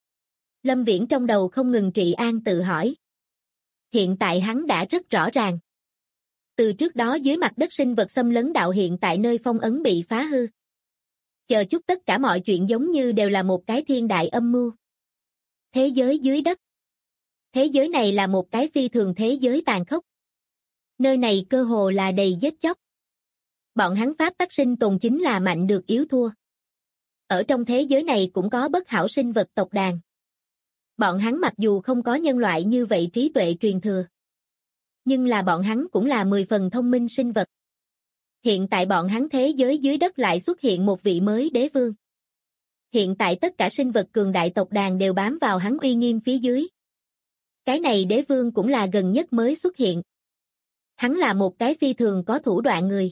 Lâm Viễn trong đầu không ngừng trị an tự hỏi. Hiện tại hắn đã rất rõ ràng. Từ trước đó dưới mặt đất sinh vật xâm lấn đạo hiện tại nơi phong ấn bị phá hư. Chờ chút tất cả mọi chuyện giống như đều là một cái thiên đại âm mưu. Thế giới dưới đất. Thế giới này là một cái phi thường thế giới tàn khốc. Nơi này cơ hồ là đầy giết chóc. Bọn hắn pháp tắc sinh tồn chính là mạnh được yếu thua. Ở trong thế giới này cũng có bất hảo sinh vật tộc đàn. Bọn hắn mặc dù không có nhân loại như vậy trí tuệ truyền thừa. Nhưng là bọn hắn cũng là 10 phần thông minh sinh vật. Hiện tại bọn hắn thế giới dưới đất lại xuất hiện một vị mới đế vương. Hiện tại tất cả sinh vật cường đại tộc đàn đều bám vào hắn uy nghiêm phía dưới. Cái này đế vương cũng là gần nhất mới xuất hiện. Hắn là một cái phi thường có thủ đoạn người.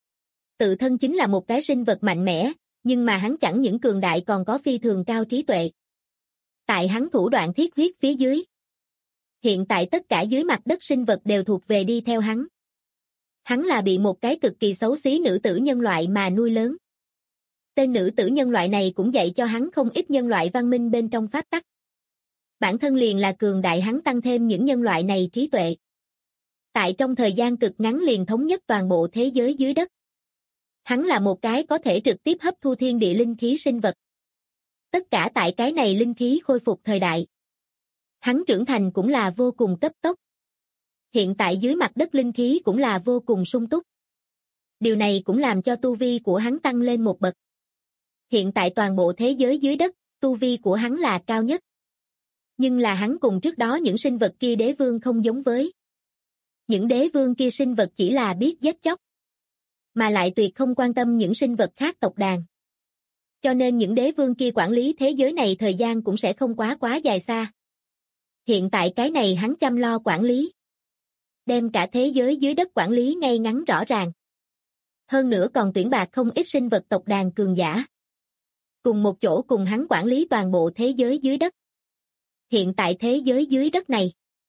Tự thân chính là một cái sinh vật mạnh mẽ, nhưng mà hắn chẳng những cường đại còn có phi thường cao trí tuệ. Tại hắn thủ đoạn thiết huyết phía dưới. Hiện tại tất cả dưới mặt đất sinh vật đều thuộc về đi theo hắn. Hắn là bị một cái cực kỳ xấu xí nữ tử nhân loại mà nuôi lớn. Tên nữ tử nhân loại này cũng dạy cho hắn không ít nhân loại văn minh bên trong pháp tắc. Bản thân liền là cường đại hắn tăng thêm những nhân loại này trí tuệ. Tại trong thời gian cực ngắn liền thống nhất toàn bộ thế giới dưới đất. Hắn là một cái có thể trực tiếp hấp thu thiên địa linh khí sinh vật. Tất cả tại cái này linh khí khôi phục thời đại. Hắn trưởng thành cũng là vô cùng cấp tốc. Hiện tại dưới mặt đất linh khí cũng là vô cùng sung túc. Điều này cũng làm cho tu vi của hắn tăng lên một bậc. Hiện tại toàn bộ thế giới dưới đất, tu vi của hắn là cao nhất. Nhưng là hắn cùng trước đó những sinh vật kia đế vương không giống với. Những đế vương kia sinh vật chỉ là biết giết chóc. Mà lại tuyệt không quan tâm những sinh vật khác tộc đàn. Cho nên những đế vương kia quản lý thế giới này thời gian cũng sẽ không quá dài xa. Hiện tại cái này hắn chăm lo quản lý. Đem cả thế giới dưới đất quản lý ngay ngắn rõ ràng. Hơn nữa còn tuyển bạc không ít sinh vật tộc đàn cường giả. Cùng một chỗ cùng hắn quản lý toàn bộ thế giới dưới đất. Hiện tại thế giới dưới đất này.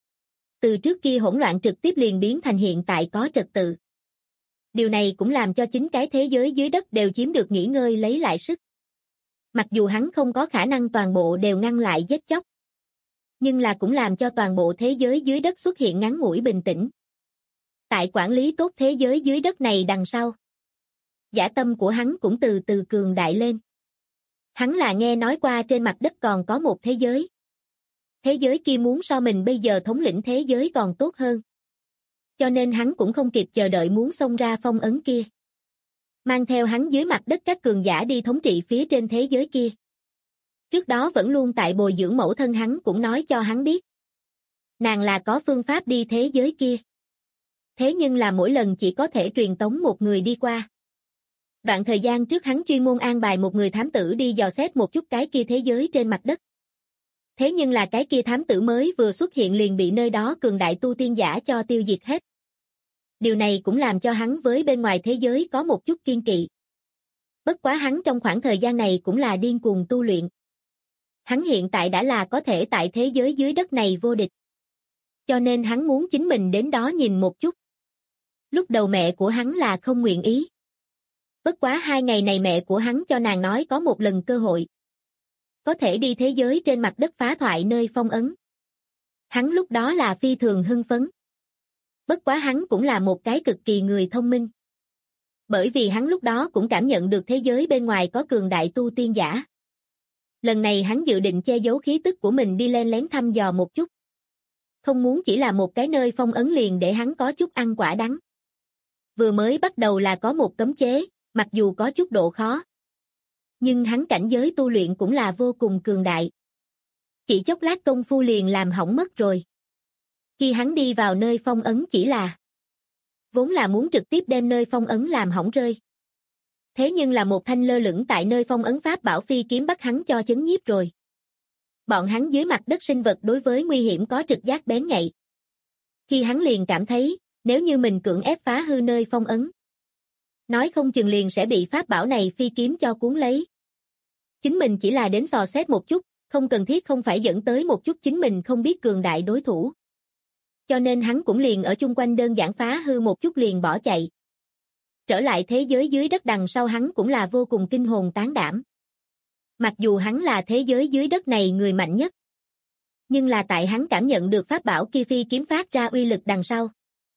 Từ trước kia hỗn loạn trực tiếp liền biến thành hiện tại có trật tự. Điều này cũng làm cho chính cái thế giới dưới đất đều chiếm được nghỉ ngơi lấy lại sức. Mặc dù hắn không có khả năng toàn bộ đều ngăn lại giết chóc. Nhưng là cũng làm cho toàn bộ thế giới dưới đất xuất hiện ngắn ngủi bình tĩnh. Tại quản lý tốt thế giới dưới đất này đằng sau. Dã tâm của hắn cũng từ từ cường đại lên. Hắn là nghe nói qua trên mặt đất còn có một thế giới. Thế giới kia muốn so mình bây giờ thống lĩnh thế giới còn tốt hơn. Cho nên hắn cũng không kịp chờ đợi muốn xông ra phong ấn kia. Mang theo hắn dưới mặt đất các cường giả đi thống trị phía trên thế giới kia. Trước đó vẫn luôn tại bồi dưỡng mẫu thân hắn cũng nói cho hắn biết. Nàng là có phương pháp đi thế giới kia. Thế nhưng là mỗi lần chỉ có thể truyền tống một người đi qua. Đoạn thời gian trước hắn chuyên môn an bài một người thám tử đi dò xét một chút cái kia thế giới trên mặt đất. Thế nhưng là cái kia thám tử mới vừa xuất hiện liền bị nơi đó cường đại tu tiên giả cho tiêu diệt hết. Điều này cũng làm cho hắn với bên ngoài thế giới có một chút kiên kỵ. Bất quá hắn trong khoảng thời gian này cũng là điên cuồng tu luyện. Hắn hiện tại đã là có thể tại thế giới dưới đất này vô địch. Cho nên hắn muốn chính mình đến đó nhìn một chút. Lúc đầu mẹ của hắn là không nguyện ý. Bất quá 2 ngày này mẹ của hắn cho nàng nói có một lần cơ hội. Có thể đi thế giới trên mặt đất phá thoại nơi phong ấn. Hắn lúc đó là phi thường hưng phấn. Bất quá hắn cũng là một cái cực kỳ người thông minh. Bởi vì hắn lúc đó cũng cảm nhận được thế giới bên ngoài có cường đại tu tiên giả. Lần này hắn dự định che giấu khí tức của mình đi len lén thăm dò một chút. Không muốn chỉ là một cái nơi phong ấn liền để hắn có chút ăn quả đắng. Vừa mới bắt đầu là có một cấm chế, mặc dù có chút độ khó. Nhưng hắn cảnh giới tu luyện cũng là vô cùng cường đại. Chỉ chốc lát công phu liền làm hỏng mất rồi. Khi hắn đi vào nơi phong ấn chỉ là vốn là muốn trực tiếp đem nơi phong ấn làm hỏng rơi. Thế nhưng là một thanh lơ lửng tại nơi phong ấn pháp bảo phi kiếm bắt hắn cho chấn nhiếp rồi. Bọn hắn dưới mặt đất sinh vật đối với nguy hiểm có trực giác bén nhạy. Khi hắn liền cảm thấy, nếu như mình cưỡng ép phá hư nơi phong ấn, nói không chừng liền sẽ bị pháp bảo này phi kiếm cho cuốn lấy. Chính mình chỉ là đến dò xét một chút, không cần thiết không phải dẫn tới một chút chính mình không biết cường đại đối thủ. Cho nên hắn cũng liền ở chung quanh đơn giản phá hư một chút liền bỏ chạy. Trở lại thế giới dưới đất đằng sau hắn cũng là vô cùng kinh hồn tán đảm. Mặc dù hắn là thế giới dưới đất này người mạnh nhất, nhưng là tại hắn cảm nhận được pháp bảo kia phi kiếm phát ra uy lực đằng sau.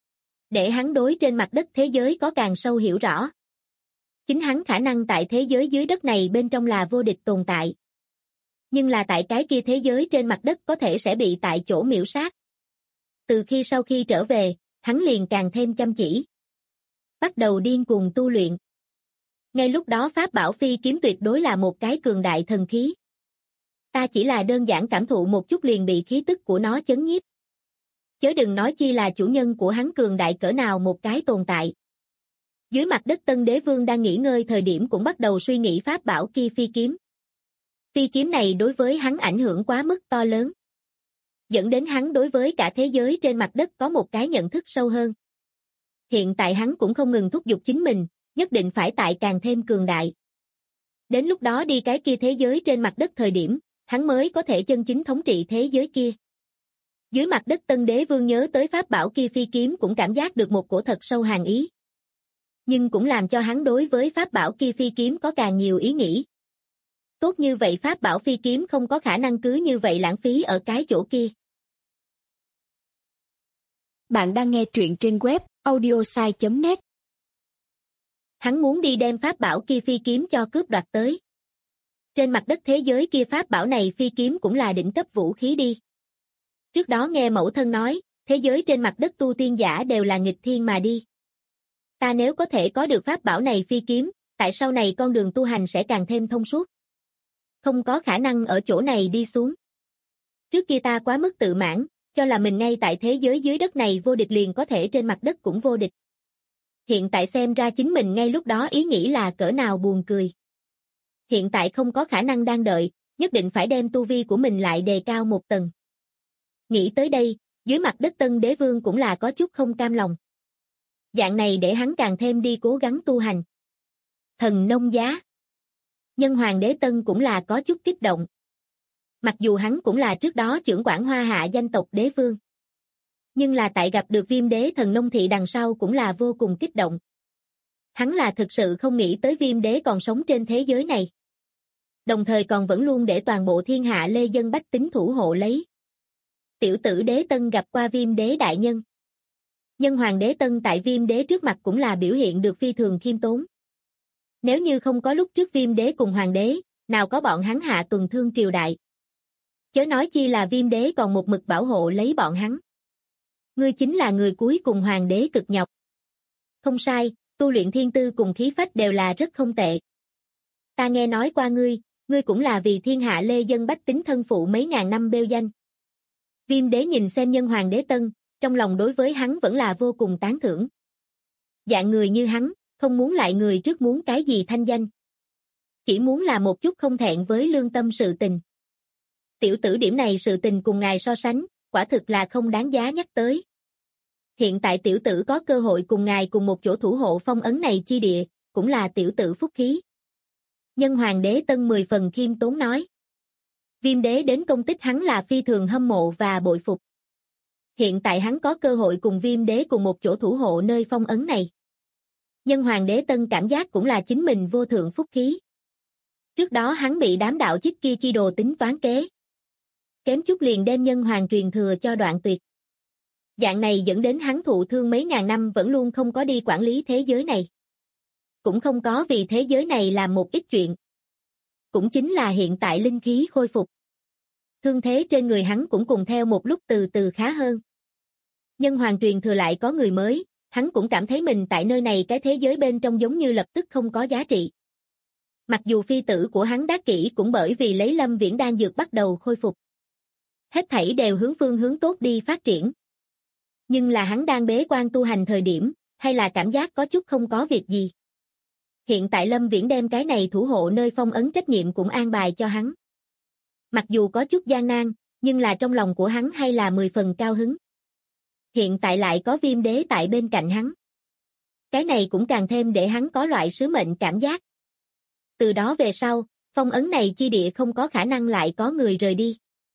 Để hắn đối trên mặt đất thế giới có càng sâu hiểu rõ. Chính hắn khả năng tại thế giới dưới đất này bên trong là vô địch tồn tại. Nhưng là tại cái kia thế giới trên mặt đất có thể sẽ bị tại chỗ miểu sát. Từ khi sau khi trở về, hắn liền càng thêm chăm chỉ. Bắt đầu điên cuồng tu luyện. Ngay lúc đó pháp bảo phi kiếm tuyệt đối là một cái cường đại thần khí. Ta chỉ là đơn giản cảm thụ một chút liền bị khí tức của nó chấn nhiếp. Chớ đừng nói chi là chủ nhân của hắn cường đại cỡ nào một cái tồn tại. Dưới mặt đất Tân Đế Vương đang nghỉ ngơi thời điểm cũng bắt đầu suy nghĩ pháp bảo kia phi kiếm. Phi kiếm này đối với hắn ảnh hưởng quá mức to lớn. Dẫn đến hắn đối với cả thế giới trên mặt đất có một cái nhận thức sâu hơn. Hiện tại hắn cũng không ngừng thúc giục chính mình, nhất định phải tại càng thêm cường đại. Đến lúc đó đi cái kia thế giới trên mặt đất thời điểm, hắn mới có thể chân chính thống trị thế giới kia. Dưới mặt đất Tân Đế Vương nhớ tới pháp bảo kia phi kiếm cũng cảm giác được một cổ thật sâu hàn ý. Nhưng cũng làm cho hắn đối với pháp bảo kia phi kiếm có càng nhiều ý nghĩ. Tốt như vậy pháp bảo phi kiếm không có khả năng cứ như vậy lãng phí ở cái chỗ kia. Bạn đang nghe truyện trên web audiosai.net. Hắn muốn đi đem pháp bảo kia phi kiếm cho cướp đoạt tới. Trên mặt đất thế giới kia pháp bảo này phi kiếm cũng là đỉnh cấp vũ khí đi. Trước đó nghe mẫu thân nói, thế giới trên mặt đất tu tiên giả đều là nghịch thiên mà đi. Ta nếu có thể có được pháp bảo này phi kiếm, tại sau này con đường tu hành sẽ càng thêm thông suốt. Không có khả năng ở chỗ này đi xuống. Trước kia ta quá mức tự mãn, cho là mình ngay tại thế giới dưới đất này vô địch liền có thể trên mặt đất cũng vô địch. Hiện tại xem ra chính mình ngay lúc đó ý nghĩ là cỡ nào buồn cười. Hiện tại không có khả năng đang đợi, nhất định phải đem tu vi của mình lại đề cao một tầng. Nghĩ tới đây, dưới mặt đất Tân Đế Vương cũng là có chút không cam lòng. Dạng này để hắn càng thêm đi cố gắng tu hành. Thần nông giá. Nhân Hoàng Đế Tân cũng là có chút kích động. Mặc dù hắn cũng là trước đó chưởng quản Hoa Hạ danh tộc đế vương. Nhưng là tại gặp được Viêm Đế Thần Nông Thị đằng sau cũng là vô cùng kích động. Hắn là thực sự không nghĩ tới Viêm Đế còn sống trên thế giới này. Đồng thời còn vẫn luôn để toàn bộ thiên hạ lê dân bách tính thủ hộ lấy. Tiểu tử Đế Tân gặp qua Viêm Đế đại nhân. Nhân Hoàng Đế Tân tại Viêm Đế trước mặt cũng là biểu hiện được phi thường khiêm tốn. Nếu như không có lúc trước Viêm Đế cùng Hoàng Đế, nào có bọn hắn hạ tuần thương triều đại. Chớ nói chi là Viêm Đế còn một mực bảo hộ lấy bọn hắn. Ngươi chính là người cuối cùng Hoàng Đế cực nhọc. Không sai, tu luyện thiên tư cùng khí phách đều là rất không tệ. Ta nghe nói qua ngươi cũng là vì thiên hạ lê dân bách tính thân phụ mấy ngàn năm bêu danh. Viêm Đế nhìn xem Nhân Hoàng Đế Tân, trong lòng đối với hắn vẫn là vô cùng tán thưởng. Dạng người như hắn, không muốn lại người trước muốn cái gì thanh danh. Chỉ muốn là một chút không thẹn với lương tâm sự tình. Tiểu tử điểm này sự tình cùng ngài so sánh, quả thực là không đáng giá nhắc tới. Hiện tại tiểu tử có cơ hội cùng ngài cùng một chỗ thủ hộ phong ấn này chi địa, cũng là tiểu tử phúc khí. Nhân Hoàng Đế Tân 10 phần khiêm tốn nói. Viêm đế đến công tích hắn là phi thường hâm mộ và bội phục. Hiện tại hắn có cơ hội cùng Viêm đế cùng một chỗ thủ hộ nơi phong ấn này. Nhân Hoàng Đế Tân cảm giác cũng là chính mình vô thượng phúc khí. Trước đó hắn bị đám đạo chích kia chi đồ tính toán kế. Kém chút liền đem Nhân Hoàng truyền thừa cho đoạn tuyệt. Dạng này dẫn đến hắn thụ thương mấy ngàn năm vẫn luôn không có đi quản lý thế giới này. Cũng không có vì thế giới này làm một ít chuyện. Cũng chính là hiện tại linh khí khôi phục. Thương thế trên người hắn cũng cùng theo một lúc từ từ khá hơn. Nhân Hoàng truyền thừa lại có người mới, hắn cũng cảm thấy mình tại nơi này cái thế giới bên trong giống như lập tức không có giá trị. Mặc dù phi tử của hắn Đắc Kỷ cũng bởi vì lấy Lâm Viễn đan dược bắt đầu khôi phục. Hết thảy đều hướng phương hướng tốt đi phát triển. Nhưng là hắn đang bế quan tu hành thời điểm, hay là cảm giác có chút không có việc gì. Hiện tại Lâm Viễn đem cái này thủ hộ nơi phong ấn trách nhiệm cũng an bài cho hắn. Mặc dù có chút gian nan, nhưng là trong lòng của hắn hay là 10 phần cao hứng. Hiện tại lại có Viêm đế tại bên cạnh hắn. Cái này cũng càng thêm để hắn có loại sứ mệnh cảm giác. Từ đó về sau, phong ấn này chi địa không có khả năng lại có người rời đi.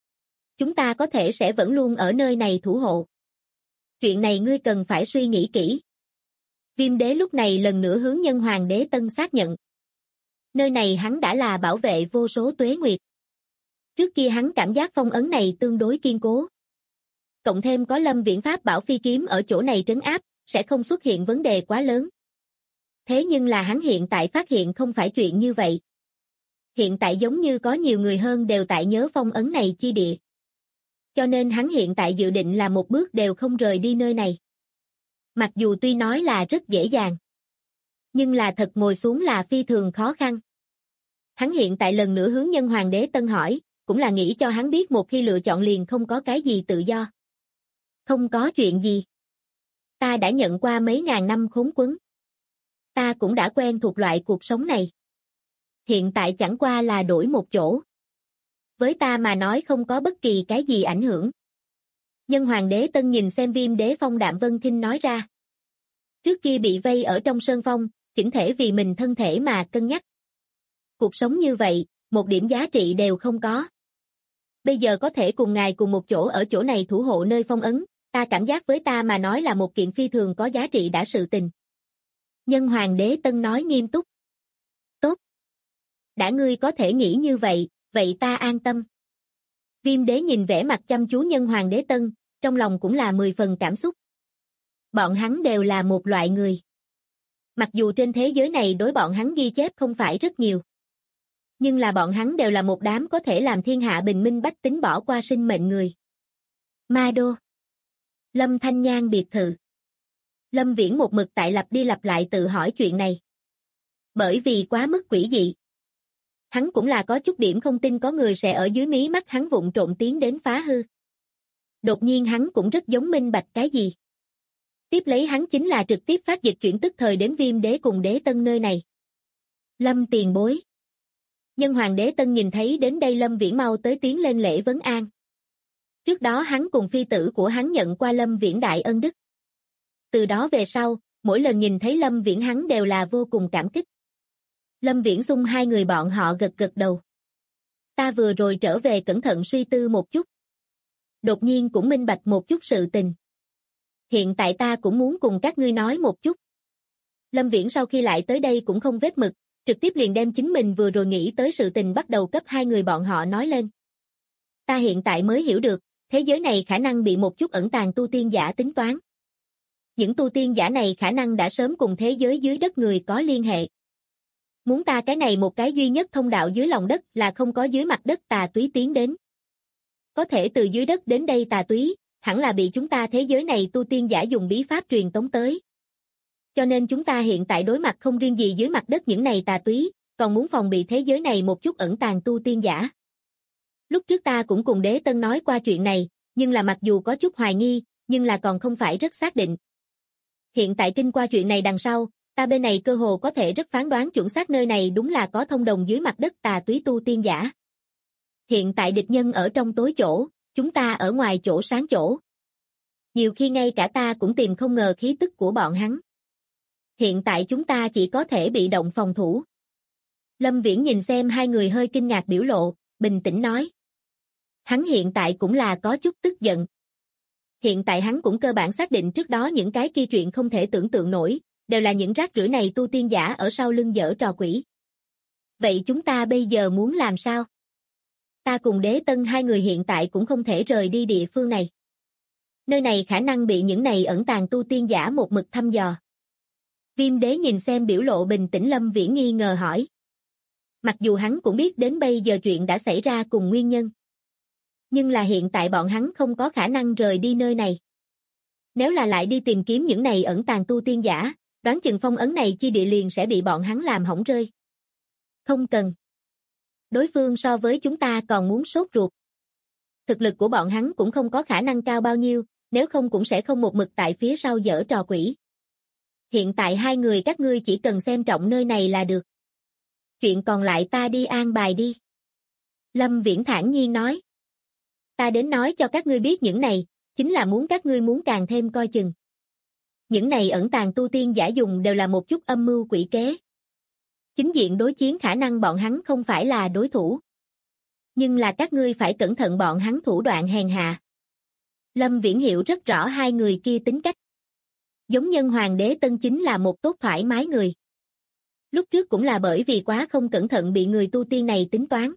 Chúng ta có thể sẽ vẫn luôn ở nơi này thủ hộ. Chuyện này ngươi cần phải suy nghĩ kỹ. Viêm đế lúc này lần nữa hướng Nhân Hoàng Đế Tân xác nhận. Nơi này hắn đã là bảo vệ vô số tuế nguyệt. Trước kia hắn cảm giác phong ấn này tương đối kiên cố. Cộng thêm có Lâm Viễn pháp bảo phi kiếm ở chỗ này trấn áp, sẽ không xuất hiện vấn đề quá lớn. Thế nhưng là hắn hiện tại phát hiện không phải chuyện như vậy. Hiện tại giống như có nhiều người hơn đều tại nhớ phong ấn này chi địa. Cho nên hắn hiện tại dự định là một bước đều không rời đi nơi này. Mặc dù tuy nói là rất dễ dàng, nhưng là thật ngồi xuống là phi thường khó khăn. Hắn hiện tại lần nữa hướng Nhân Hoàng Đế Tân hỏi, cũng là nghĩ cho hắn biết một khi lựa chọn liền không có cái gì tự do. Không có chuyện gì. Ta đã nhận qua mấy ngàn năm khốn quấn. Ta cũng đã quen thuộc loại cuộc sống này. Hiện tại chẳng qua là đổi một chỗ. Với ta mà nói không có bất kỳ cái gì ảnh hưởng. Nhân Hoàng Đế Tân nhìn xem Viêm đế Phong Đạm Vân Kinh nói ra. Trước kia bị vây ở trong sơn phong, chỉnh thể vì mình thân thể mà cân nhắc. Cuộc sống như vậy, một điểm giá trị đều không có. Bây giờ có thể cùng ngài cùng một chỗ ở chỗ này thủ hộ nơi phong ấn, ta cảm giác với ta mà nói là một kiện phi thường có giá trị đã sự tình. Nhân Hoàng Đế Tân nói nghiêm túc. Tốt. Đã ngươi có thể nghĩ như vậy, vậy ta an tâm. Viêm đế nhìn vẻ mặt chăm chú Nhân Hoàng Đế Tân, trong lòng cũng là 10 phần cảm xúc. Bọn hắn đều là một loại người. Mặc dù trên thế giới này đối bọn hắn ghi chép không phải rất nhiều. Nhưng là bọn hắn đều là một đám có thể làm thiên hạ bình minh bách tính bỏ qua sinh mệnh người. Ma Đô. Lâm Thanh Nhan biệt thự. Lâm Viễn một mực tại lặp đi lặp lại tự hỏi chuyện này. Bởi vì quá mức quỷ dị. Hắn cũng là có chút điểm không tin có người sẽ ở dưới mí mắt hắn vụng trộn tiến đến phá hư. Đột nhiên hắn cũng rất giống minh bạch cái gì. Tiếp lấy hắn chính là trực tiếp phát dịch chuyển tức thời đến Viêm đế cùng Đế Tân nơi này. Lâm tiền bối. Nhân Hoàng Đế Tân nhìn thấy đến đây Lâm Viễn mau tới tiến lên lễ vấn an. Trước đó hắn cùng phi tử của hắn nhận qua Lâm Viễn đại ân đức. Từ đó về sau, mỗi lần nhìn thấy Lâm Viễn hắn đều là vô cùng cảm kích. Lâm Viễn xung hai người bọn họ gật gật đầu. Ta vừa rồi trở về cẩn thận suy tư một chút. Đột nhiên cũng minh bạch một chút sự tình. Hiện tại ta cũng muốn cùng các ngươi nói một chút. Lâm Viễn sau khi lại tới đây cũng không vết mực, trực tiếp liền đem chính mình vừa rồi nghĩ tới sự tình bắt đầu cấp hai người bọn họ nói lên. Ta hiện tại mới hiểu được, thế giới này khả năng bị một chút ẩn tàng tu tiên giả tính toán. Những tu tiên giả này khả năng đã sớm cùng thế giới dưới đất người có liên hệ. Muốn ta cái này một cái duy nhất thông đạo dưới lòng đất là không có dưới mặt đất tà túy tiến đến. Có thể từ dưới đất đến đây tà túy, hẳn là bị chúng ta thế giới này tu tiên giả dùng bí pháp truyền tống tới. Cho nên chúng ta hiện tại đối mặt không riêng gì dưới mặt đất những này tà túy, còn muốn phòng bị thế giới này một chút ẩn tàng tu tiên giả. Lúc trước ta cũng cùng Đế Tân nói qua chuyện này, nhưng là mặc dù có chút hoài nghi, nhưng là còn không phải rất xác định. Hiện tại kinh qua chuyện này đằng sau, ta bên này cơ hồ có thể rất phán đoán chuẩn xác nơi này đúng là có thông đồng dưới mặt đất tà túy tu tiên giả. Hiện tại địch nhân ở trong tối chỗ, chúng ta ở ngoài chỗ sáng chỗ. Nhiều khi ngay cả ta cũng tìm không ngờ khí tức của bọn hắn. Hiện tại chúng ta chỉ có thể bị động phòng thủ. Lâm Viễn nhìn xem hai người hơi kinh ngạc biểu lộ, bình tĩnh nói. Hắn hiện tại cũng là có chút tức giận. Hiện tại hắn cũng cơ bản xác định trước đó những cái kia chuyện không thể tưởng tượng nổi, đều là những rác rưởi này tu tiên giả ở sau lưng giở trò quỷ. Vậy chúng ta bây giờ muốn làm sao? Ta cùng Đế Tân hai người hiện tại cũng không thể rời đi địa phương này. Nơi này khả năng bị những này ẩn tàng tu tiên giả một mực thăm dò. Viêm Đế nhìn xem biểu lộ bình tĩnh Lâm Viễn nghi ngờ hỏi. Mặc dù hắn cũng biết đến bây giờ chuyện đã xảy ra cùng nguyên nhân. Nhưng là hiện tại bọn hắn không có khả năng rời đi nơi này. Nếu là lại đi tìm kiếm những này ẩn tàng tu tiên giả, đoán chừng phong ấn này chi địa liền sẽ bị bọn hắn làm hỏng rơi. Không cần. Đối phương so với chúng ta còn muốn sốt ruột. Thực lực của bọn hắn cũng không có khả năng cao bao nhiêu, nếu không cũng sẽ không một mực tại phía sau giở trò quỷ. Hiện tại hai người các ngươi chỉ cần xem trọng nơi này là được. Chuyện còn lại ta đi an bài đi. Lâm Viễn thản nhiên nói. Ta đến nói cho các ngươi biết những này, chính là muốn các ngươi muốn càng thêm coi chừng. Những này ẩn tàng tu tiên giả dùng đều là một chút âm mưu quỷ kế. Chính diện đối chiến khả năng bọn hắn không phải là đối thủ. Nhưng là các ngươi phải cẩn thận bọn hắn thủ đoạn hèn hạ. Lâm Viễn hiểu rất rõ hai người kia tính cách. Giống Nhân Hoàng Đế Tân chính là một tốt thoải mái người. Lúc trước cũng là bởi vì quá không cẩn thận bị người tu tiên này tính toán.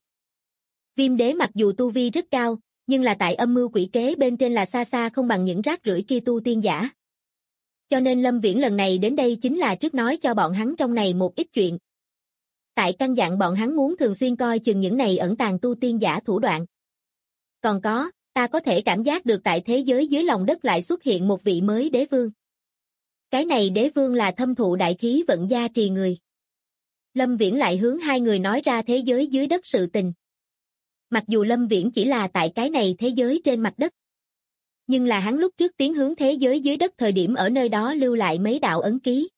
Viêm Đế mặc dù tu vi rất cao, nhưng là tại âm mưu quỷ kế bên trên là xa xa không bằng những rác rưởi kia tu tiên giả. Cho nên Lâm Viễn lần này đến đây chính là trước nói cho bọn hắn trong này một ít chuyện. Tại căn dặn bọn hắn muốn thường xuyên coi chừng những này ẩn tàng tu tiên giả thủ đoạn. Còn có, ta có thể cảm giác được tại thế giới dưới lòng đất lại xuất hiện một vị mới đế vương. Cái này đế vương là thâm thụ đại khí vận gia trì người. Lâm Viễn lại hướng hai người nói ra thế giới dưới đất sự tình. Mặc dù Lâm Viễn chỉ là tại cái này thế giới trên mặt đất. Nhưng là hắn lúc trước tiến hướng thế giới dưới đất thời điểm ở nơi đó lưu lại mấy đạo ấn ký.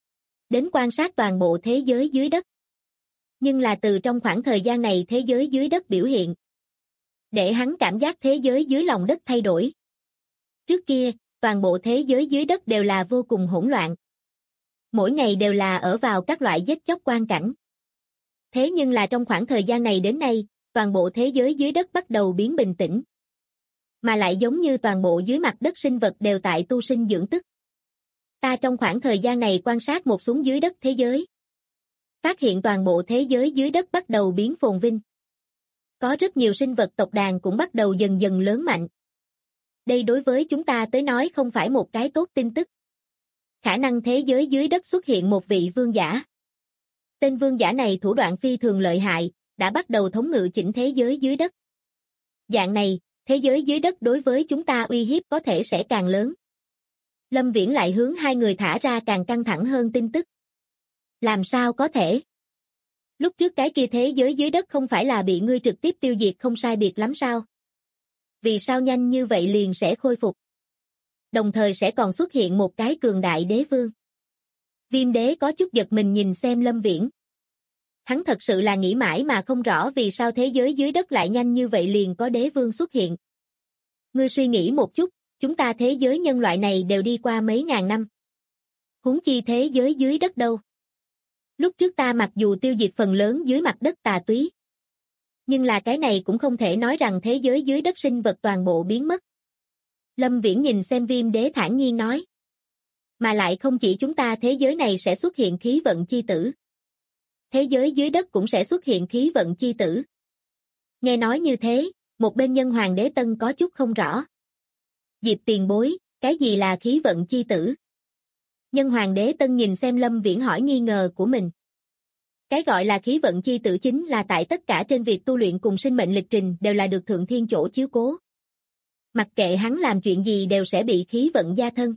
Đến quan sát toàn bộ thế giới dưới đất. Nhưng là từ trong khoảng thời gian này thế giới dưới đất biểu hiện. Để hắn cảm giác thế giới dưới lòng đất thay đổi. Trước kia, toàn bộ thế giới dưới đất đều là vô cùng hỗn loạn. Mỗi ngày đều là ở vào các loại giết chóc quan cảnh. Thế nhưng là trong khoảng thời gian này đến nay, toàn bộ thế giới dưới đất bắt đầu biến bình tĩnh. Mà lại giống như toàn bộ dưới mặt đất sinh vật đều tại tu sinh dưỡng tức. Ta trong khoảng thời gian này quan sát một xuống dưới đất thế giới. Phát hiện toàn bộ thế giới dưới đất bắt đầu biến phồn vinh. Có rất nhiều sinh vật tộc đàn cũng bắt đầu dần dần lớn mạnh. Đây đối với chúng ta tới nói không phải một cái tốt tin tức. Khả năng thế giới dưới đất xuất hiện một vị vương giả. Tên vương giả này thủ đoạn phi thường lợi hại, đã bắt đầu thống ngự chỉnh thế giới dưới đất. Dạng này, thế giới dưới đất đối với chúng ta uy hiếp có thể sẽ càng lớn. Lâm Viễn lại hướng hai người thả ra càng căng thẳng hơn tin tức. Làm sao có thể? Lúc trước cái kia thế giới dưới đất không phải là bị ngươi trực tiếp tiêu diệt không sai biệt lắm sao? Vì sao nhanh như vậy liền sẽ khôi phục? Đồng thời sẽ còn xuất hiện một cái cường đại đế vương. Viêm Đế có chút giật mình nhìn xem Lâm Viễn. Hắn thật sự là nghĩ mãi mà không rõ vì sao thế giới dưới đất lại nhanh như vậy liền có đế vương xuất hiện. Ngươi suy nghĩ một chút, chúng ta thế giới nhân loại này đều đi qua mấy ngàn năm. Huống chi thế giới dưới đất đâu. Lúc trước ta mặc dù tiêu diệt phần lớn dưới mặt đất tà túy. Nhưng là cái này cũng không thể nói rằng thế giới dưới đất sinh vật toàn bộ biến mất. Lâm Viễn nhìn xem Viêm Đế thản nhiên nói. Mà lại không chỉ chúng ta thế giới này sẽ xuất hiện khí vận chi tử. Thế giới dưới đất cũng sẽ xuất hiện khí vận chi tử. Nghe nói như thế, một bên Nhân Hoàng Đế Tân có chút không rõ. Diệp tiền bối, cái gì là khí vận chi tử? Nhân Hoàng Đế Tân nhìn xem Lâm Viễn hỏi nghi ngờ của mình. Cái gọi là khí vận chi tử chính là tại tất cả trên việc tu luyện cùng sinh mệnh lịch trình đều là được Thượng Thiên chỗ chiếu cố. Mặc kệ hắn làm chuyện gì đều sẽ bị khí vận gia thân.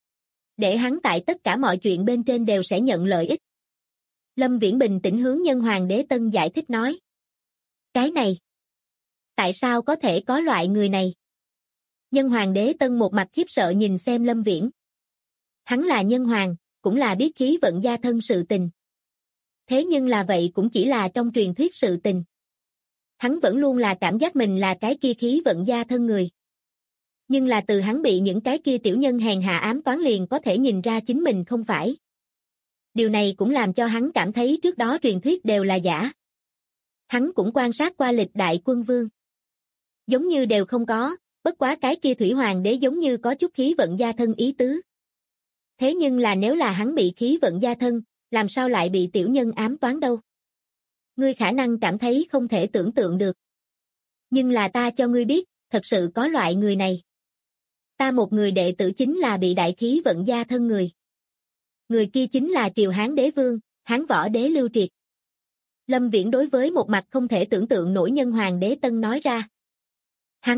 Để hắn tại tất cả mọi chuyện bên trên đều sẽ nhận lợi ích. Lâm Viễn bình tĩnh hướng Nhân Hoàng Đế Tân giải thích nói. Cái này, tại sao có thể có loại người này? Nhân Hoàng Đế Tân một mặt khiếp sợ nhìn xem Lâm Viễn. Hắn là nhân hoàng, cũng là biết khí vận gia thân sự tình. Thế nhưng là vậy cũng chỉ là trong truyền thuyết sự tình. Hắn vẫn luôn là cảm giác mình là cái kia khí vận gia thân người. Nhưng là từ hắn bị những cái kia tiểu nhân hèn hạ ám toán liền có thể nhìn ra chính mình không phải. Điều này cũng làm cho hắn cảm thấy trước đó truyền thuyết đều là giả. Hắn cũng quan sát qua lịch đại quân vương. Giống như đều không có, bất quá cái kia thủy hoàng đế giống như có chút khí vận gia thân ý tứ. Thế nhưng là nếu là hắn bị khí vận gia thân, làm sao lại bị tiểu nhân ám toán đâu? Ngươi khả năng cảm thấy không thể tưởng tượng được. Nhưng là ta cho ngươi biết, thật sự có loại người này. Ta một người đệ tử chính là bị đại khí vận gia thân người. Người kia chính là Triều Hán đế vương, Hán võ đế Lưu Triệt. Lâm Viễn đối với một mặt không thể tưởng tượng nổi nhân hoàng đế Tân nói ra. Hắn.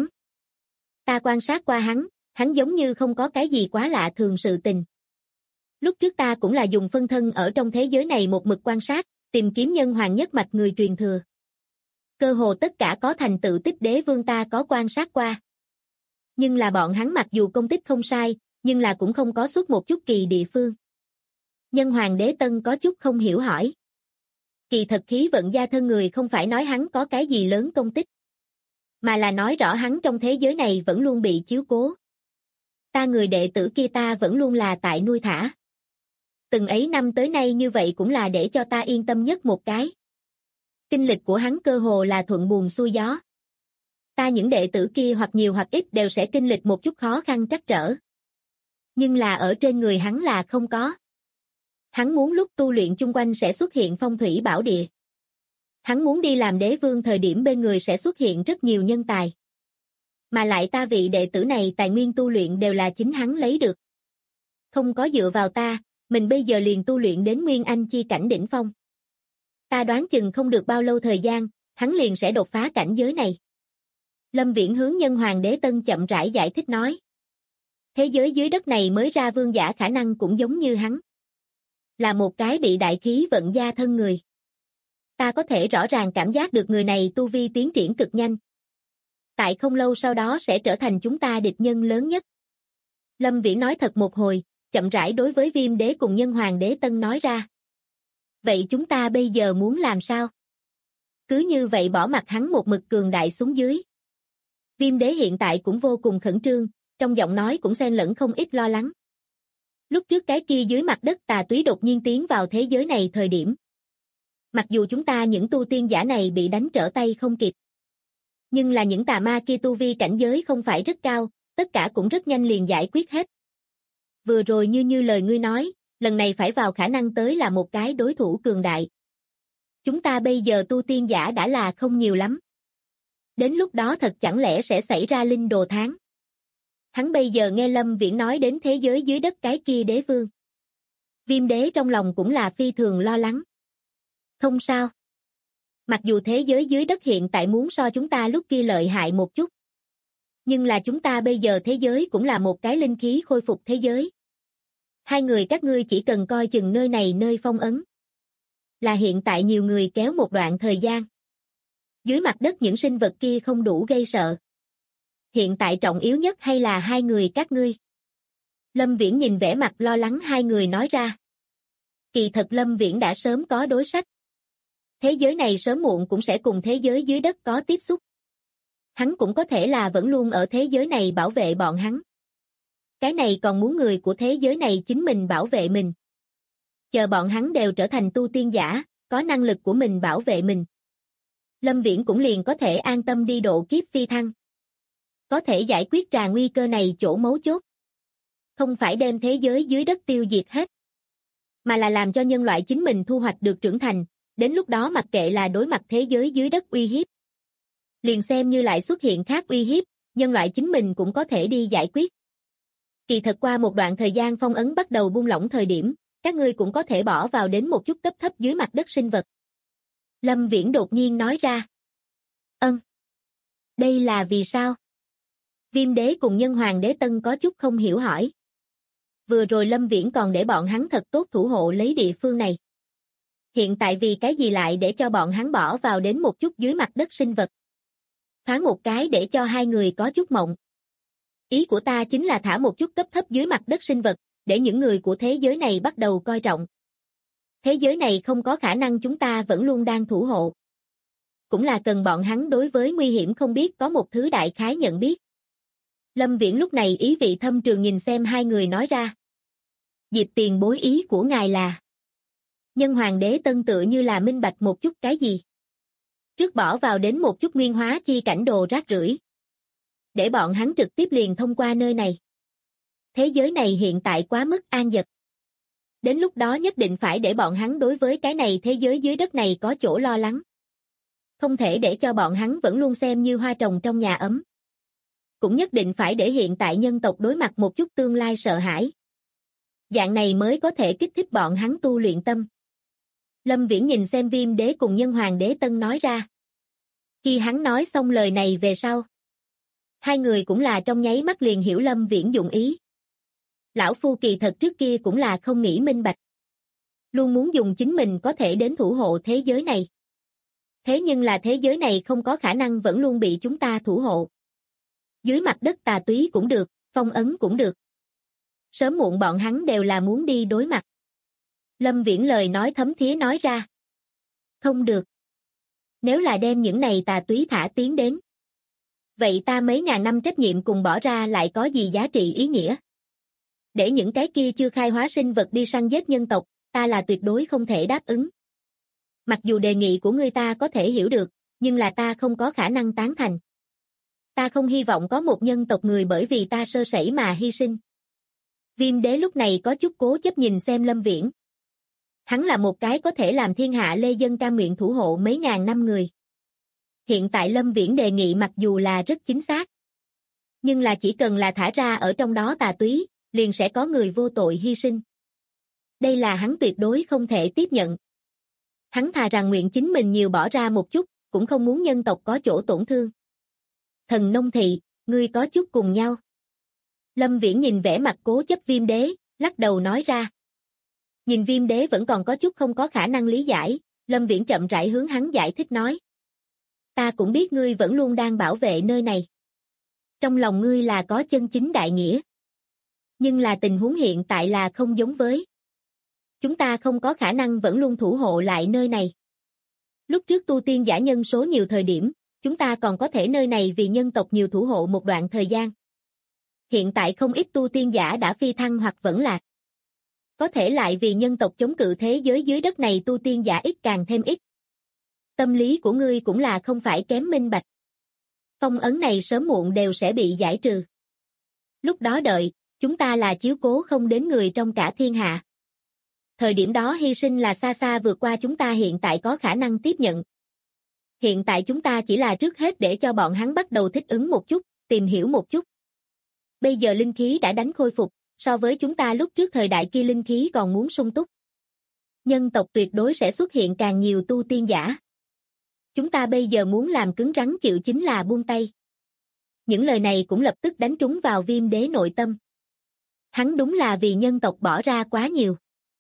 Ta quan sát qua hắn giống như không có cái gì quá lạ thường sự tình. Lúc trước ta cũng là dùng phân thân ở trong thế giới này một mực quan sát, tìm kiếm nhân hoàng nhất mạch người truyền thừa. Cơ hồ tất cả có thành tựu tích đế vương ta có quan sát qua. Nhưng là bọn hắn mặc dù công tích không sai, nhưng là cũng không có xuất một chút kỳ địa phương. Nhân hoàng đế Tân có chút không hiểu hỏi. Kỳ thật khí vận gia thân người không phải nói hắn có cái gì lớn công tích, mà là nói rõ hắn trong thế giới này vẫn luôn bị chiếu cố. Ta người đệ tử kia ta vẫn luôn là tại nuôi thả. Từng ấy năm tới nay như vậy cũng là để cho ta yên tâm nhất một cái. Kinh lịch của hắn cơ hồ là thuận buồm xuôi gió. Ta những đệ tử kia hoặc nhiều hoặc ít đều sẽ kinh lịch một chút khó khăn trắc trở. Nhưng là ở trên người hắn là không có. Hắn muốn lúc tu luyện chung quanh sẽ xuất hiện phong thủy bảo địa. Hắn muốn đi làm đế vương thời điểm bên người sẽ xuất hiện rất nhiều nhân tài. Mà lại ta vị đệ tử này tài nguyên tu luyện đều là chính hắn lấy được. Không có dựa vào ta, mình bây giờ liền tu luyện đến Nguyên Anh chi cảnh đỉnh phong. Ta đoán chừng không được bao lâu thời gian, hắn liền sẽ đột phá cảnh giới này. Lâm Viễn hướng nhân hoàng đế Tân chậm rãi giải thích nói. Thế giới dưới đất này mới ra vương giả khả năng cũng giống như hắn. Là một cái bị đại khí vận gia thân người. Ta có thể rõ ràng cảm giác được người này tu vi tiến triển cực nhanh. Tại không lâu sau đó sẽ trở thành chúng ta địch nhân lớn nhất. Lâm Viễn nói thật một hồi, chậm rãi đối với Viêm đế cùng nhân hoàng đế Tân nói ra. Vậy chúng ta bây giờ muốn làm sao? Cứ như vậy bỏ mặc hắn một mực cường đại xuống dưới. Viêm đế hiện tại cũng vô cùng khẩn trương, trong giọng nói cũng xen lẫn không ít lo lắng. Lúc trước cái kia dưới mặt đất tà túy đột nhiên tiến vào thế giới này thời điểm. Mặc dù chúng ta những tu tiên giả này bị đánh trở tay không kịp. Nhưng là những tà ma kia tu vi cảnh giới không phải rất cao, tất cả cũng rất nhanh liền giải quyết hết. Vừa rồi như lời ngươi nói, lần này phải vào khả năng tới là một cái đối thủ cường đại. Chúng ta bây giờ tu tiên giả đã là không nhiều lắm. Đến lúc đó thật chẳng lẽ sẽ xảy ra linh đồ tháng. Hắn bây giờ nghe Lâm Viễn nói đến thế giới dưới đất cái kia đế vương. Viêm đế trong lòng cũng là phi thường lo lắng. Không sao. Mặc dù thế giới dưới đất hiện tại muốn so chúng ta lúc kia lợi hại một chút. Nhưng là chúng ta bây giờ thế giới cũng là một cái linh khí khôi phục thế giới. Hai người các ngươi chỉ cần coi chừng nơi này nơi phong ấn. Là hiện tại nhiều người kéo một đoạn thời gian. Dưới mặt đất những sinh vật kia không đủ gây sợ. Hiện tại trọng yếu nhất hay là hai người các ngươi? Lâm Viễn nhìn vẻ mặt lo lắng hai người nói ra. Kỳ thật Lâm Viễn đã sớm có đối sách. Thế giới này sớm muộn cũng sẽ cùng thế giới dưới đất có tiếp xúc. Hắn cũng có thể là vẫn luôn ở thế giới này bảo vệ bọn hắn. Cái này còn muốn người của thế giới này chính mình bảo vệ mình. Chờ bọn hắn đều trở thành tu tiên giả, có năng lực của mình bảo vệ mình. Lâm Viễn cũng liền có thể an tâm đi độ kiếp phi thăng. Có thể giải quyết trà nguy cơ này chỗ mấu chốt. Không phải đem thế giới dưới đất tiêu diệt hết. Mà là làm cho nhân loại chính mình thu hoạch được trưởng thành, đến lúc đó mặc kệ là đối mặt thế giới dưới đất uy hiếp. Liền xem như lại xuất hiện khác uy hiếp, nhân loại chính mình cũng có thể đi giải quyết. Kỳ thật qua một đoạn thời gian phong ấn bắt đầu buông lỏng thời điểm, các ngươi cũng có thể bỏ vào đến một chút cấp thấp dưới mặt đất sinh vật. Lâm Viễn đột nhiên nói ra. Đây là vì sao? Viêm đế cùng nhân hoàng đế Tân có chút không hiểu hỏi. Vừa rồi Lâm Viễn còn để bọn hắn thật tốt thủ hộ lấy địa phương này. Hiện tại vì cái gì lại để cho bọn hắn bỏ vào đến một chút dưới mặt đất sinh vật. Thoáng một cái để cho hai người có chút mộng. Ý của ta chính là thả một chút cấp thấp dưới mặt đất sinh vật, để những người của thế giới này bắt đầu coi trọng. Thế giới này không có khả năng chúng ta vẫn luôn đang thủ hộ. Cũng là cần bọn hắn đối với nguy hiểm không biết có một thứ đại khái nhận biết. Lâm Viễn lúc này ý vị thâm trường nhìn xem hai người nói ra. Diệp tiền bối ý của ngài là. Nhân Hoàng đế Tân tựa như là minh bạch một chút cái gì. Trước bỏ vào đến một chút nguyên hóa chi cảnh đồ rác rưởi. Để bọn hắn trực tiếp liền thông qua nơi này. Thế giới này hiện tại quá mức an dật. Đến lúc đó nhất định phải để bọn hắn đối với cái này thế giới dưới đất này có chỗ lo lắng. Không thể để cho bọn hắn vẫn luôn xem như hoa trồng trong nhà ấm. Cũng nhất định phải để hiện tại nhân tộc đối mặt một chút tương lai sợ hãi. Dạng này mới có thể kích thích bọn hắn tu luyện tâm. Lâm Viễn nhìn xem Viêm đế cùng Nhân Hoàng đế Tân nói ra. Khi hắn nói xong lời này về sau, hai người cũng là trong nháy mắt liền hiểu Lâm Viễn dụng ý. Lão phu kỳ thật trước kia cũng là không nghĩ minh bạch. Luôn muốn dùng chính mình có thể đến thủ hộ thế giới này. Thế nhưng là thế giới này không có khả năng vẫn luôn bị chúng ta thủ hộ. Dưới mặt đất tà túy cũng được, phong ấn cũng được. Sớm muộn bọn hắn đều là muốn đi đối mặt. Lâm Viễn lời nói thấm thía nói ra. Không được. Nếu là đem những này tà túy thả tiến đến. Vậy ta mấy ngàn năm trách nhiệm cùng bỏ ra lại có gì giá trị ý nghĩa? Để những cái kia chưa khai hóa sinh vật đi săn giết nhân tộc, ta là tuyệt đối không thể đáp ứng. Mặc dù đề nghị của ngươi ta có thể hiểu được, nhưng là ta không có khả năng tán thành. Ta không hy vọng có một nhân tộc người bởi vì ta sơ sẩy mà hy sinh. Viêm đế lúc này có chút cố chấp nhìn xem Lâm Viễn. Hắn là một cái có thể làm thiên hạ lê dân cam nguyện thủ hộ mấy ngàn năm người. Hiện tại Lâm Viễn đề nghị mặc dù là rất chính xác. Nhưng là chỉ cần là thả ra ở trong đó tà túy, liền sẽ có người vô tội hy sinh. Đây là hắn tuyệt đối không thể tiếp nhận. Hắn thà rằng nguyện chính mình nhiều bỏ ra một chút, cũng không muốn nhân tộc có chỗ tổn thương. Thần nông thị, ngươi có chút cùng nhau. Lâm Viễn nhìn vẻ mặt cố chấp Viêm đế, lắc đầu nói ra. Nhìn Viêm đế vẫn còn có chút không có khả năng lý giải, Lâm Viễn chậm rãi hướng hắn giải thích nói. Ta cũng biết ngươi vẫn luôn đang bảo vệ nơi này. Trong lòng ngươi là có chân chính đại nghĩa. Nhưng là tình huống hiện tại là không giống với. Chúng ta không có khả năng vẫn luôn thủ hộ lại nơi này. Lúc trước tu tiên giả nhân số nhiều thời điểm, chúng ta còn có thể nơi này vì nhân tộc nhiều thủ hộ một đoạn thời gian. Hiện tại không ít tu tiên giả đã phi thăng hoặc vẫn lạc. Có thể lại vì nhân tộc chống cự thế giới dưới đất này tu tiên giả ít càng thêm ít. Tâm lý của ngươi cũng là không phải kém minh bạch. Phong ấn này sớm muộn đều sẽ bị giải trừ. Lúc đó đợi, chúng ta là chiếu cố không đến người trong cả thiên hạ. Thời điểm đó hy sinh là xa xa vượt qua chúng ta hiện tại có khả năng tiếp nhận. Hiện tại chúng ta chỉ là trước hết để cho bọn hắn bắt đầu thích ứng một chút, tìm hiểu một chút. Bây giờ linh khí đã đánh khôi phục, so với chúng ta lúc trước thời đại kia linh khí còn muốn sung túc. Nhân tộc tuyệt đối sẽ xuất hiện càng nhiều tu tiên giả. Chúng ta bây giờ muốn làm cứng rắn chịu chính là buông tay. Những lời này cũng lập tức đánh trúng vào Viêm đế nội tâm. Hắn đúng là vì nhân tộc bỏ ra quá nhiều.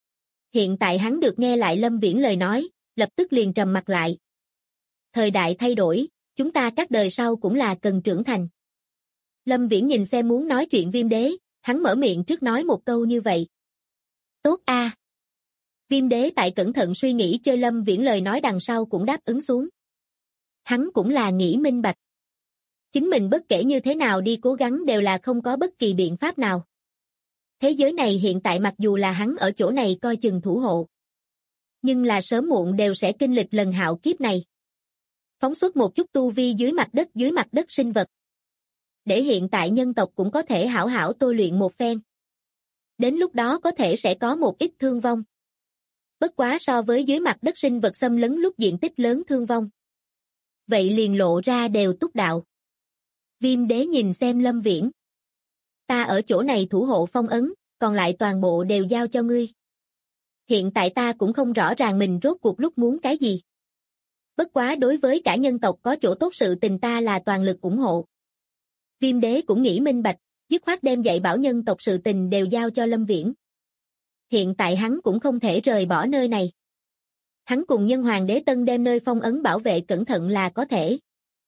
Hiện tại hắn được nghe lại Lâm Viễn lời nói, lập tức liền trầm mặt lại. Thời đại thay đổi, chúng ta các đời sau cũng là cần trưởng thành. Lâm Viễn nhìn xem muốn nói chuyện Viêm đế, hắn mở miệng trước nói một câu như vậy. Tốt a. Viêm đế tại cẩn thận suy nghĩ chơi Lâm Viễn lời nói đằng sau cũng đáp ứng xuống. Hắn cũng là nghĩ minh bạch. Chính mình bất kể như thế nào đi cố gắng đều là không có bất kỳ biện pháp nào. Thế giới này hiện tại mặc dù là hắn ở chỗ này coi chừng thủ hộ. Nhưng là sớm muộn đều sẽ kinh lịch lần hạo kiếp này. Phóng xuất một chút tu vi dưới mặt đất sinh vật. Để hiện tại nhân tộc cũng có thể hảo hảo tôi luyện một phen. Đến lúc đó có thể sẽ có một ít thương vong. Bất quá so với dưới mặt đất sinh vật xâm lấn lúc diện tích lớn thương vong. Vậy liền lộ ra đều túc đạo. Viêm đế nhìn xem Lâm Viễn. Ta ở chỗ này thủ hộ phong ấn, còn lại toàn bộ đều giao cho ngươi. Hiện tại ta cũng không rõ ràng mình rốt cuộc lúc muốn cái gì. Bất quá đối với cả nhân tộc có chỗ tốt sự tình ta là toàn lực ủng hộ. Viêm đế cũng nghĩ minh bạch, dứt khoát đem dạy bảo nhân tộc sự tình đều giao cho Lâm Viễn. Hiện tại hắn cũng không thể rời bỏ nơi này. Hắn cùng Nhân Hoàng đế Tân đem nơi phong ấn bảo vệ cẩn thận là có thể.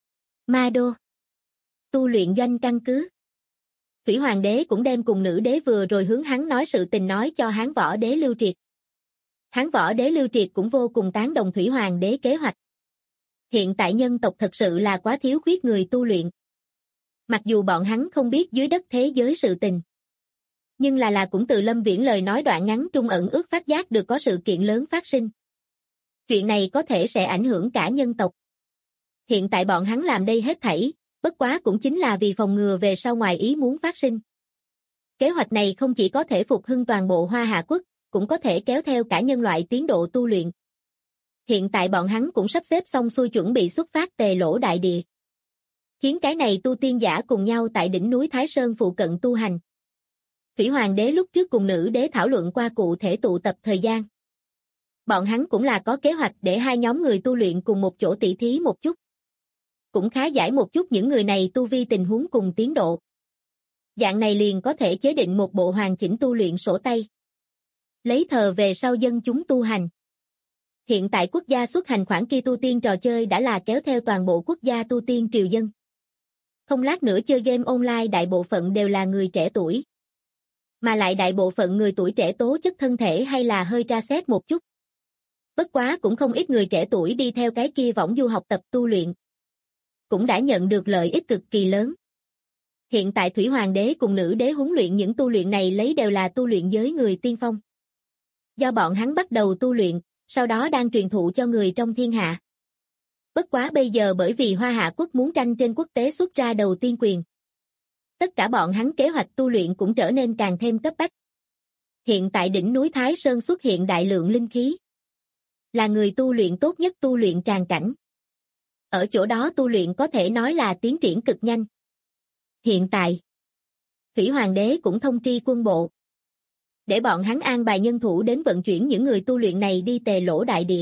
Ma Đô. Tu luyện doanh căn cứ. Thủy Hoàng đế cũng đem cùng nữ đế vừa rồi hướng hắn nói sự tình nói cho Hán Võ đế Lưu Triệt. Hán Võ đế Lưu Triệt cũng vô cùng tán đồng Thủy Hoàng đế kế hoạch. Hiện tại nhân tộc thật sự là quá thiếu khuyết người tu luyện. Mặc dù bọn hắn không biết dưới đất thế giới sự tình, nhưng là cũng từ Lâm Viễn lời nói đoạn ngắn trung ẩn ước phát giác được có sự kiện lớn phát sinh. Chuyện này có thể sẽ ảnh hưởng cả nhân tộc. Hiện tại bọn hắn làm đây hết thảy, bất quá cũng chính là vì phòng ngừa về sau ngoài ý muốn phát sinh. Kế hoạch này không chỉ có thể phục hưng toàn bộ Hoa Hạ quốc, cũng có thể kéo theo cả nhân loại tiến độ tu luyện. Hiện tại bọn hắn cũng sắp xếp xong xuôi chuẩn bị xuất phát Tề Lỗ đại địa. Khiến cái này tu tiên giả cùng nhau tại đỉnh núi Thái Sơn phụ cận tu hành. Thủy Hoàng đế lúc trước cùng nữ đế thảo luận qua cụ thể tụ tập thời gian. Bọn hắn cũng là có kế hoạch để hai nhóm người tu luyện cùng một chỗ tỉ thí một chút. Cũng khá giải một chút những người này tu vi tình huống cùng tiến độ. Dạng này liền có thể chế định một bộ hoàn chỉnh tu luyện sổ tay. Lấy thờ về sau dân chúng tu hành. Hiện tại quốc gia xuất hành khoản kia tu tiên trò chơi đã là kéo theo toàn bộ quốc gia tu tiên triều dân. Không lát nữa chơi game online đại bộ phận đều là người trẻ tuổi. Mà lại đại bộ phận người tuổi trẻ tố chất thân thể hay là hơi tra xét một chút. Bất quá cũng không ít người trẻ tuổi đi theo cái kia võng du học tập tu luyện. Cũng đã nhận được lợi ích cực kỳ lớn. Hiện tại Thủy Hoàng đế cùng nữ đế huấn luyện những tu luyện này lấy đều là tu luyện giới người tiên phong. Do bọn hắn bắt đầu tu luyện, sau đó đang truyền thụ cho người trong thiên hạ. Bất quá bây giờ bởi vì Hoa Hạ quốc muốn tranh trên quốc tế xuất ra đầu tiên quyền. Tất cả bọn hắn kế hoạch tu luyện cũng trở nên càng thêm cấp bách. Hiện tại đỉnh núi Thái Sơn xuất hiện đại lượng linh khí. Là người tu luyện tốt nhất tu luyện tràng cảnh. Ở chỗ đó tu luyện có thể nói là tiến triển cực nhanh. Hiện tại, Thủy Hoàng đế cũng thông tri quân bộ. Để bọn hắn an bài nhân thủ đến vận chuyển những người tu luyện này đi Tề Lỗ đại địa.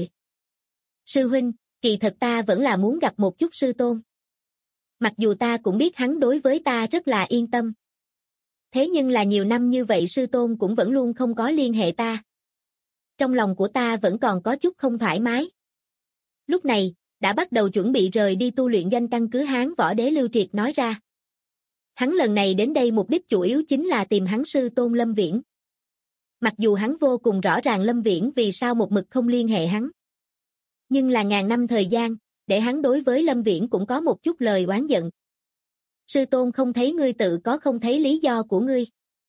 Sư huynh, kỳ thật ta vẫn là muốn gặp một chút sư tôn. Mặc dù ta cũng biết hắn đối với ta rất là yên tâm. Thế nhưng là nhiều năm như vậy sư tôn cũng vẫn luôn không có liên hệ ta. Trong lòng của ta vẫn còn có chút không thoải mái. Lúc này, đã bắt đầu chuẩn bị rời đi tu luyện danh căn cứ Hán Võ Đế Lưu Triệt nói ra. Hắn lần này đến đây mục đích chủ yếu chính là tìm hắn sư tôn Lâm Viễn. Mặc dù hắn vô cùng rõ ràng Lâm Viễn vì sao một mực không liên hệ hắn. Nhưng là ngàn năm thời gian, để hắn đối với Lâm Viễn cũng có một chút lời oán giận. Sư tôn không thấy ngươi tự có không thấy lý do của ngươi.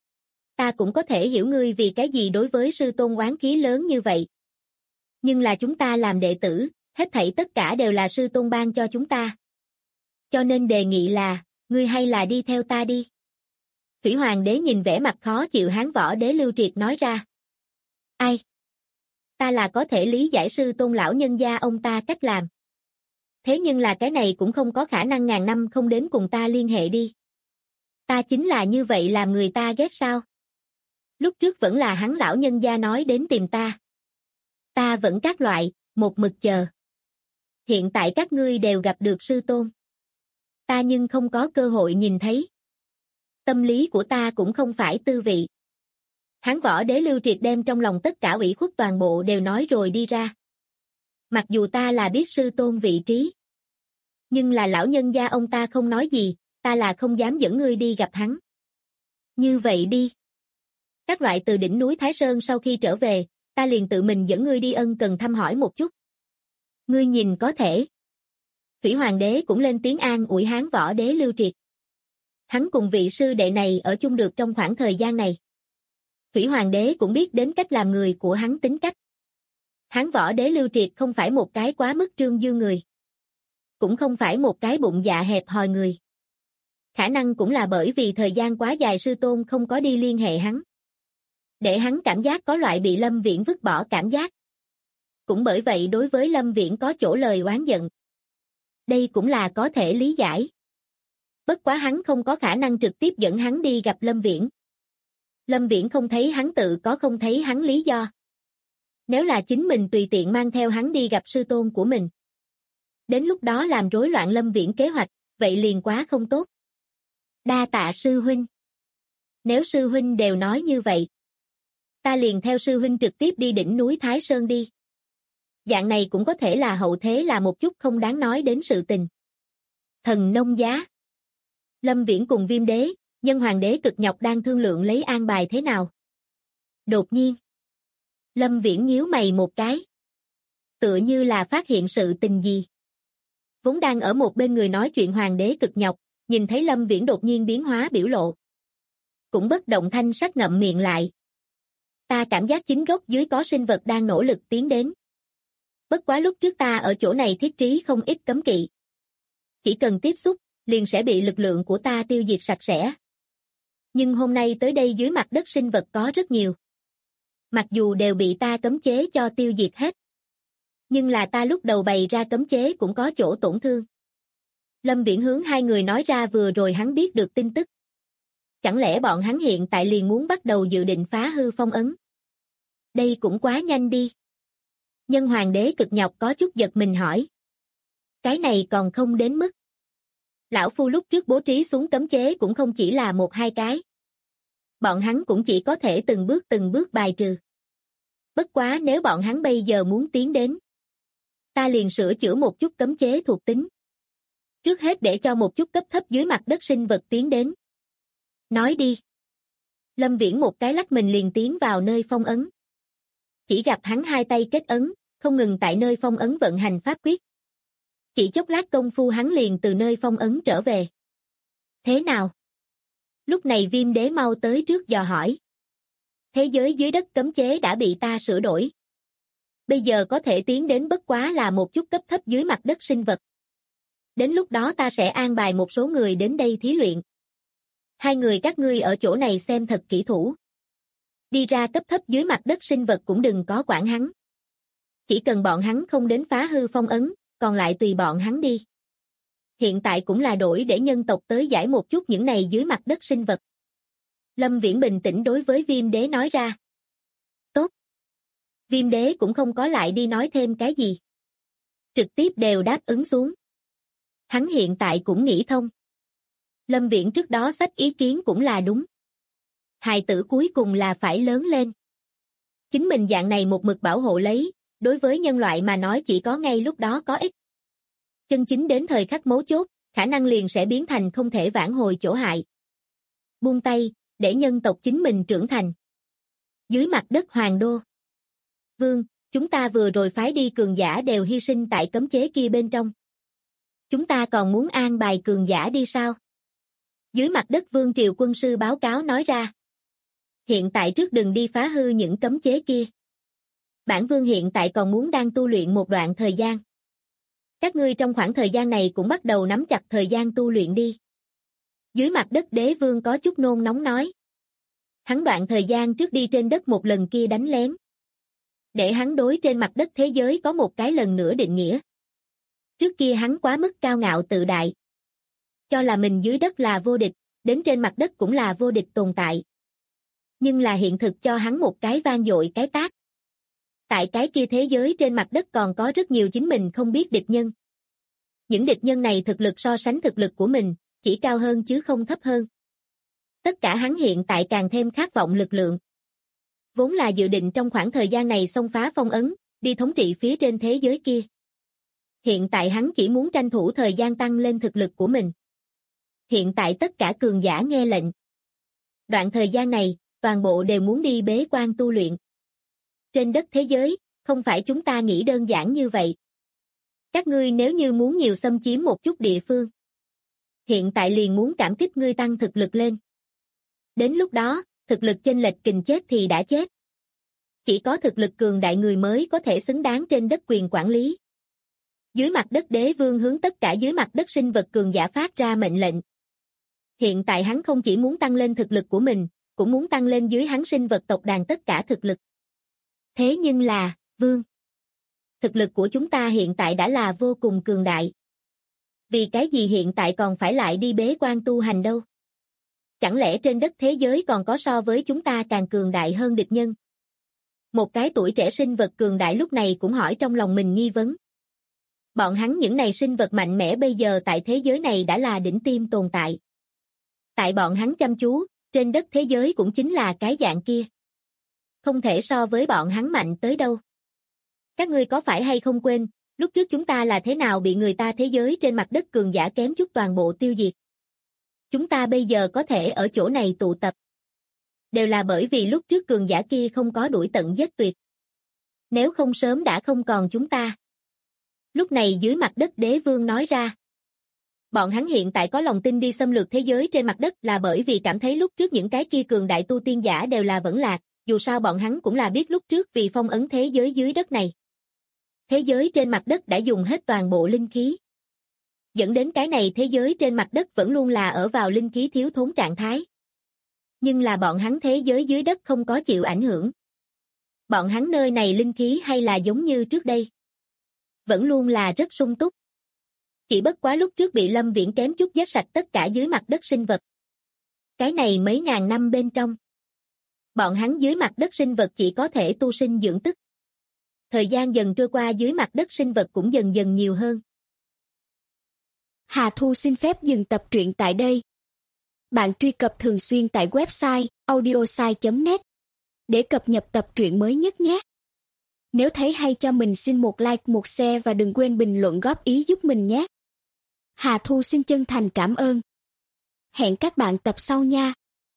Ta cũng có thể hiểu ngươi vì cái gì đối với sư tôn oán khí lớn như vậy. Nhưng là chúng ta làm đệ tử, hết thảy tất cả đều là sư tôn ban cho chúng ta. Cho nên đề nghị là, ngươi hay là đi theo ta đi. Thủy Hoàng đế nhìn vẻ mặt khó chịu Hán Võ Đế Lưu Triệt nói ra. Ai? Ta là có thể lý giải sư tôn lão nhân gia ông ta cách làm. Thế nhưng là cái này cũng không có khả năng ngàn năm không đến cùng ta liên hệ đi. Ta chính là như vậy làm người ta ghét sao? Lúc trước vẫn là hắn lão nhân gia nói đến tìm ta. Ta vẫn các loại, một mực chờ. Hiện tại các ngươi đều gặp được sư tôn. Ta nhưng không có cơ hội nhìn thấy. Tâm lý của ta cũng không phải tư vị. Hán Võ Đế Lưu Triệt đem trong lòng tất cả ủy khuất toàn bộ đều nói rồi đi ra. Mặc dù ta là biết sư tôn vị trí. Nhưng là lão nhân gia ông ta không nói gì, ta là không dám dẫn ngươi đi gặp hắn. Như vậy đi. Các loại từ đỉnh núi Thái Sơn sau khi trở về, ta liền tự mình dẫn ngươi đi ân cần thăm hỏi một chút. Ngươi nhìn có thể. Thủy Hoàng đế cũng lên tiếng an ủi Hán Võ Đế Lưu Triệt. Hắn cùng vị sư đệ này ở chung được trong khoảng thời gian này. Thủy Hoàng đế cũng biết đến cách làm người của hắn tính cách. Hán Võ Đế Lưu Triệt không phải một cái quá mức trương dương người. Cũng không phải một cái bụng dạ hẹp hòi người. Khả năng cũng là bởi vì thời gian quá dài sư tôn không có đi liên hệ hắn. Để hắn cảm giác có loại bị Lâm Viễn vứt bỏ cảm giác. Cũng bởi vậy đối với Lâm Viễn có chỗ lời oán giận. Đây cũng là có thể lý giải. Bất quá hắn không có khả năng trực tiếp dẫn hắn đi gặp Lâm Viễn. Lâm Viễn không thấy hắn tự có không thấy hắn lý do. Nếu là chính mình tùy tiện mang theo hắn đi gặp sư tôn của mình. Đến lúc đó làm rối loạn Lâm Viễn kế hoạch, vậy liền quá không tốt. Đa tạ sư huynh. Nếu sư huynh đều nói như vậy, ta liền theo sư huynh trực tiếp đi đỉnh núi Thái Sơn đi. Dạng này cũng có thể là hậu thế là một chút không đáng nói đến sự tình. Thần nông giá. Lâm Viễn cùng Viêm Đế, Nhân Hoàng đế cực nhọc đang thương lượng lấy an bài thế nào. Đột nhiên, Lâm Viễn nhíu mày một cái. Tựa như là phát hiện sự tình gì. Vốn đang ở một bên người nói chuyện Hoàng đế cực nhọc, nhìn thấy Lâm Viễn đột nhiên biến hóa biểu lộ. Cũng bất động thanh sắc ngậm miệng lại. Ta cảm giác chính gốc dưới có sinh vật đang nỗ lực tiến đến. Bất quá lúc trước ta ở chỗ này thiết trí không ít cấm kỵ. Chỉ cần tiếp xúc, liền sẽ bị lực lượng của ta tiêu diệt sạch sẽ. Nhưng hôm nay tới đây dưới mặt đất sinh vật có rất nhiều. Mặc dù đều bị ta cấm chế cho tiêu diệt hết. Nhưng là ta lúc đầu bày ra cấm chế cũng có chỗ tổn thương. Lâm Viễn hướng hai người nói ra vừa rồi hắn biết được tin tức. Chẳng lẽ bọn hắn hiện tại liền muốn bắt đầu dự định phá hư phong ấn? Đây cũng quá nhanh đi. Nhân hoàng đế cực nhọc có chút giật mình hỏi. Cái này còn không đến mức. Lão Phu lúc trước bố trí xuống cấm chế cũng không chỉ là một hai cái. Bọn hắn cũng chỉ có thể từng bước bài trừ. Bất quá nếu bọn hắn bây giờ muốn tiến đến. Ta liền sửa chữa một chút cấm chế thuộc tính. Trước hết để cho một chút cấp thấp dưới mặt đất sinh vật tiến đến. Nói đi. Lâm Viễn một cái lắc mình liền tiến vào nơi phong ấn. Chỉ gặp hắn hai tay kết ấn, không ngừng tại nơi phong ấn vận hành pháp quyết. Chỉ chốc lát công phu hắn liền từ nơi phong ấn trở về. Thế nào? Lúc này Viêm Đế mau tới trước dò hỏi. Thế giới dưới đất cấm chế đã bị ta sửa đổi. Bây giờ có thể tiến đến bất quá là một chút cấp thấp dưới mặt đất sinh vật. Đến lúc đó ta sẽ an bài một số người đến đây thí luyện. Hai người các ngươi ở chỗ này xem thật kỹ thủ. Đi ra cấp thấp dưới mặt đất sinh vật cũng đừng có quản hắn. Chỉ cần bọn hắn không đến phá hư phong ấn, còn lại tùy bọn hắn đi. Hiện tại cũng là đổi để nhân tộc tới giải một chút những này dưới mặt đất sinh vật. Lâm Viễn bình tĩnh đối với Viêm Đế nói ra. Tốt. Viêm Đế cũng không có lại đi nói thêm cái gì. Trực tiếp đều đáp ứng xuống. Hắn hiện tại cũng nghĩ thông. Lâm Viễn trước đó xách ý kiến cũng là đúng. Hài tử cuối cùng là phải lớn lên. Chính mình dạng này một mực bảo hộ lấy, đối với nhân loại mà nói chỉ có ngay lúc đó có ích. Chân chính đến thời khắc mấu chốt, khả năng liền sẽ biến thành không thể vãn hồi chỗ hại. Buông tay, để nhân tộc chính mình trưởng thành. Dưới mặt đất Hoàng Đô. Vương, chúng ta vừa rồi phái đi cường giả đều hy sinh tại cấm chế kia bên trong. Chúng ta còn muốn an bài cường giả đi sao? Dưới mặt đất Vương Triều quân sư báo cáo nói ra. Hiện tại trước đừng đi phá hư những cấm chế kia. Bản Vương hiện tại còn muốn đang tu luyện một đoạn thời gian. Các ngươi trong khoảng thời gian này cũng bắt đầu nắm chặt thời gian tu luyện đi. Dưới mặt đất Đế Vương có chút nôn nóng nói. Hắn đoạn thời gian trước đi trên đất một lần kia đánh lén. Để hắn đối trên mặt đất thế giới có một cái lần nữa định nghĩa. Trước kia hắn quá mức cao ngạo tự đại. Cho là mình dưới đất là vô địch, đến trên mặt đất cũng là vô địch tồn tại. Nhưng là hiện thực cho hắn một cái vang dội cái tát. Tại cái kia thế giới trên mặt đất còn có rất nhiều chính mình không biết địch nhân. Những địch nhân này thực lực so sánh thực lực của mình, chỉ cao hơn chứ không thấp hơn. Tất cả hắn hiện tại càng thêm khát vọng lực lượng. Vốn là dự định trong khoảng thời gian này xông phá phong ấn, đi thống trị phía trên thế giới kia. Hiện tại hắn chỉ muốn tranh thủ thời gian tăng lên thực lực của mình. Hiện tại tất cả cường giả nghe lệnh. Đoạn thời gian này, toàn bộ đều muốn đi bế quan tu luyện. Trên đất thế giới, không phải chúng ta nghĩ đơn giản như vậy. Các ngươi nếu như muốn nhiều xâm chiếm một chút địa phương. Hiện tại liền muốn cảm kích ngươi tăng thực lực lên. Đến lúc đó, thực lực chênh lệch kình chết thì đã chết. Chỉ có thực lực cường đại người mới có thể xứng đáng trên đất quyền quản lý. Dưới mặt đất Đế Vương hướng tất cả dưới mặt đất sinh vật cường giả phát ra mệnh lệnh. Hiện tại hắn không chỉ muốn tăng lên thực lực của mình, cũng muốn tăng lên dưới hắn sinh vật tộc đàn tất cả thực lực. Thế nhưng là, Vương, thực lực của chúng ta hiện tại đã là vô cùng cường đại. Vì cái gì hiện tại còn phải lại đi bế quan tu hành đâu? Chẳng lẽ trên đất thế giới còn có so với chúng ta càng cường đại hơn địch nhân? Một cái tuổi trẻ sinh vật cường đại lúc này cũng hỏi trong lòng mình nghi vấn. Bọn hắn những này sinh vật mạnh mẽ bây giờ tại thế giới này đã là đỉnh tiêm tồn tại. Tại bọn hắn chăm chú, trên đất thế giới cũng chính là cái dạng kia. Không thể so với bọn hắn mạnh tới đâu. Các ngươi có phải hay không quên, lúc trước chúng ta là thế nào bị người ta thế giới trên mặt đất cường giả kém chút toàn bộ tiêu diệt. Chúng ta bây giờ có thể ở chỗ này tụ tập. Đều là bởi vì lúc trước cường giả kia không có đuổi tận giết tuyệt. Nếu không sớm đã không còn chúng ta. Lúc này dưới mặt đất Đế Vương nói ra. Bọn hắn hiện tại có lòng tin đi xâm lược thế giới trên mặt đất là bởi vì cảm thấy lúc trước những cái kia cường đại tu tiên giả đều là vẫn lạc, dù sao bọn hắn cũng là biết lúc trước vì phong ấn thế giới dưới đất này. Thế giới trên mặt đất đã dùng hết toàn bộ linh khí. Dẫn đến cái này thế giới trên mặt đất vẫn luôn là ở vào linh khí thiếu thốn trạng thái. Nhưng là bọn hắn thế giới dưới đất không có chịu ảnh hưởng. Bọn hắn nơi này linh khí hay là giống như trước đây. Vẫn luôn là rất sung túc. Chỉ bất quá lúc trước bị Lâm Viễn kém chút giết sạch tất cả dưới mặt đất sinh vật. Cái này mấy ngàn năm bên trong. Bọn hắn dưới mặt đất sinh vật chỉ có thể tu sinh dưỡng tức. Thời gian dần trôi qua dưới mặt đất sinh vật cũng dần dần nhiều hơn. Hà Thu xin phép dừng tập truyện tại đây. Bạn truy cập thường xuyên tại website audiosai.net để cập nhật tập truyện mới nhất nhé. Nếu thấy hay cho mình xin một like, một share và đừng quên bình luận góp ý giúp mình nhé. Hà Thu xin chân thành cảm ơn. Hẹn các bạn tập sau nha.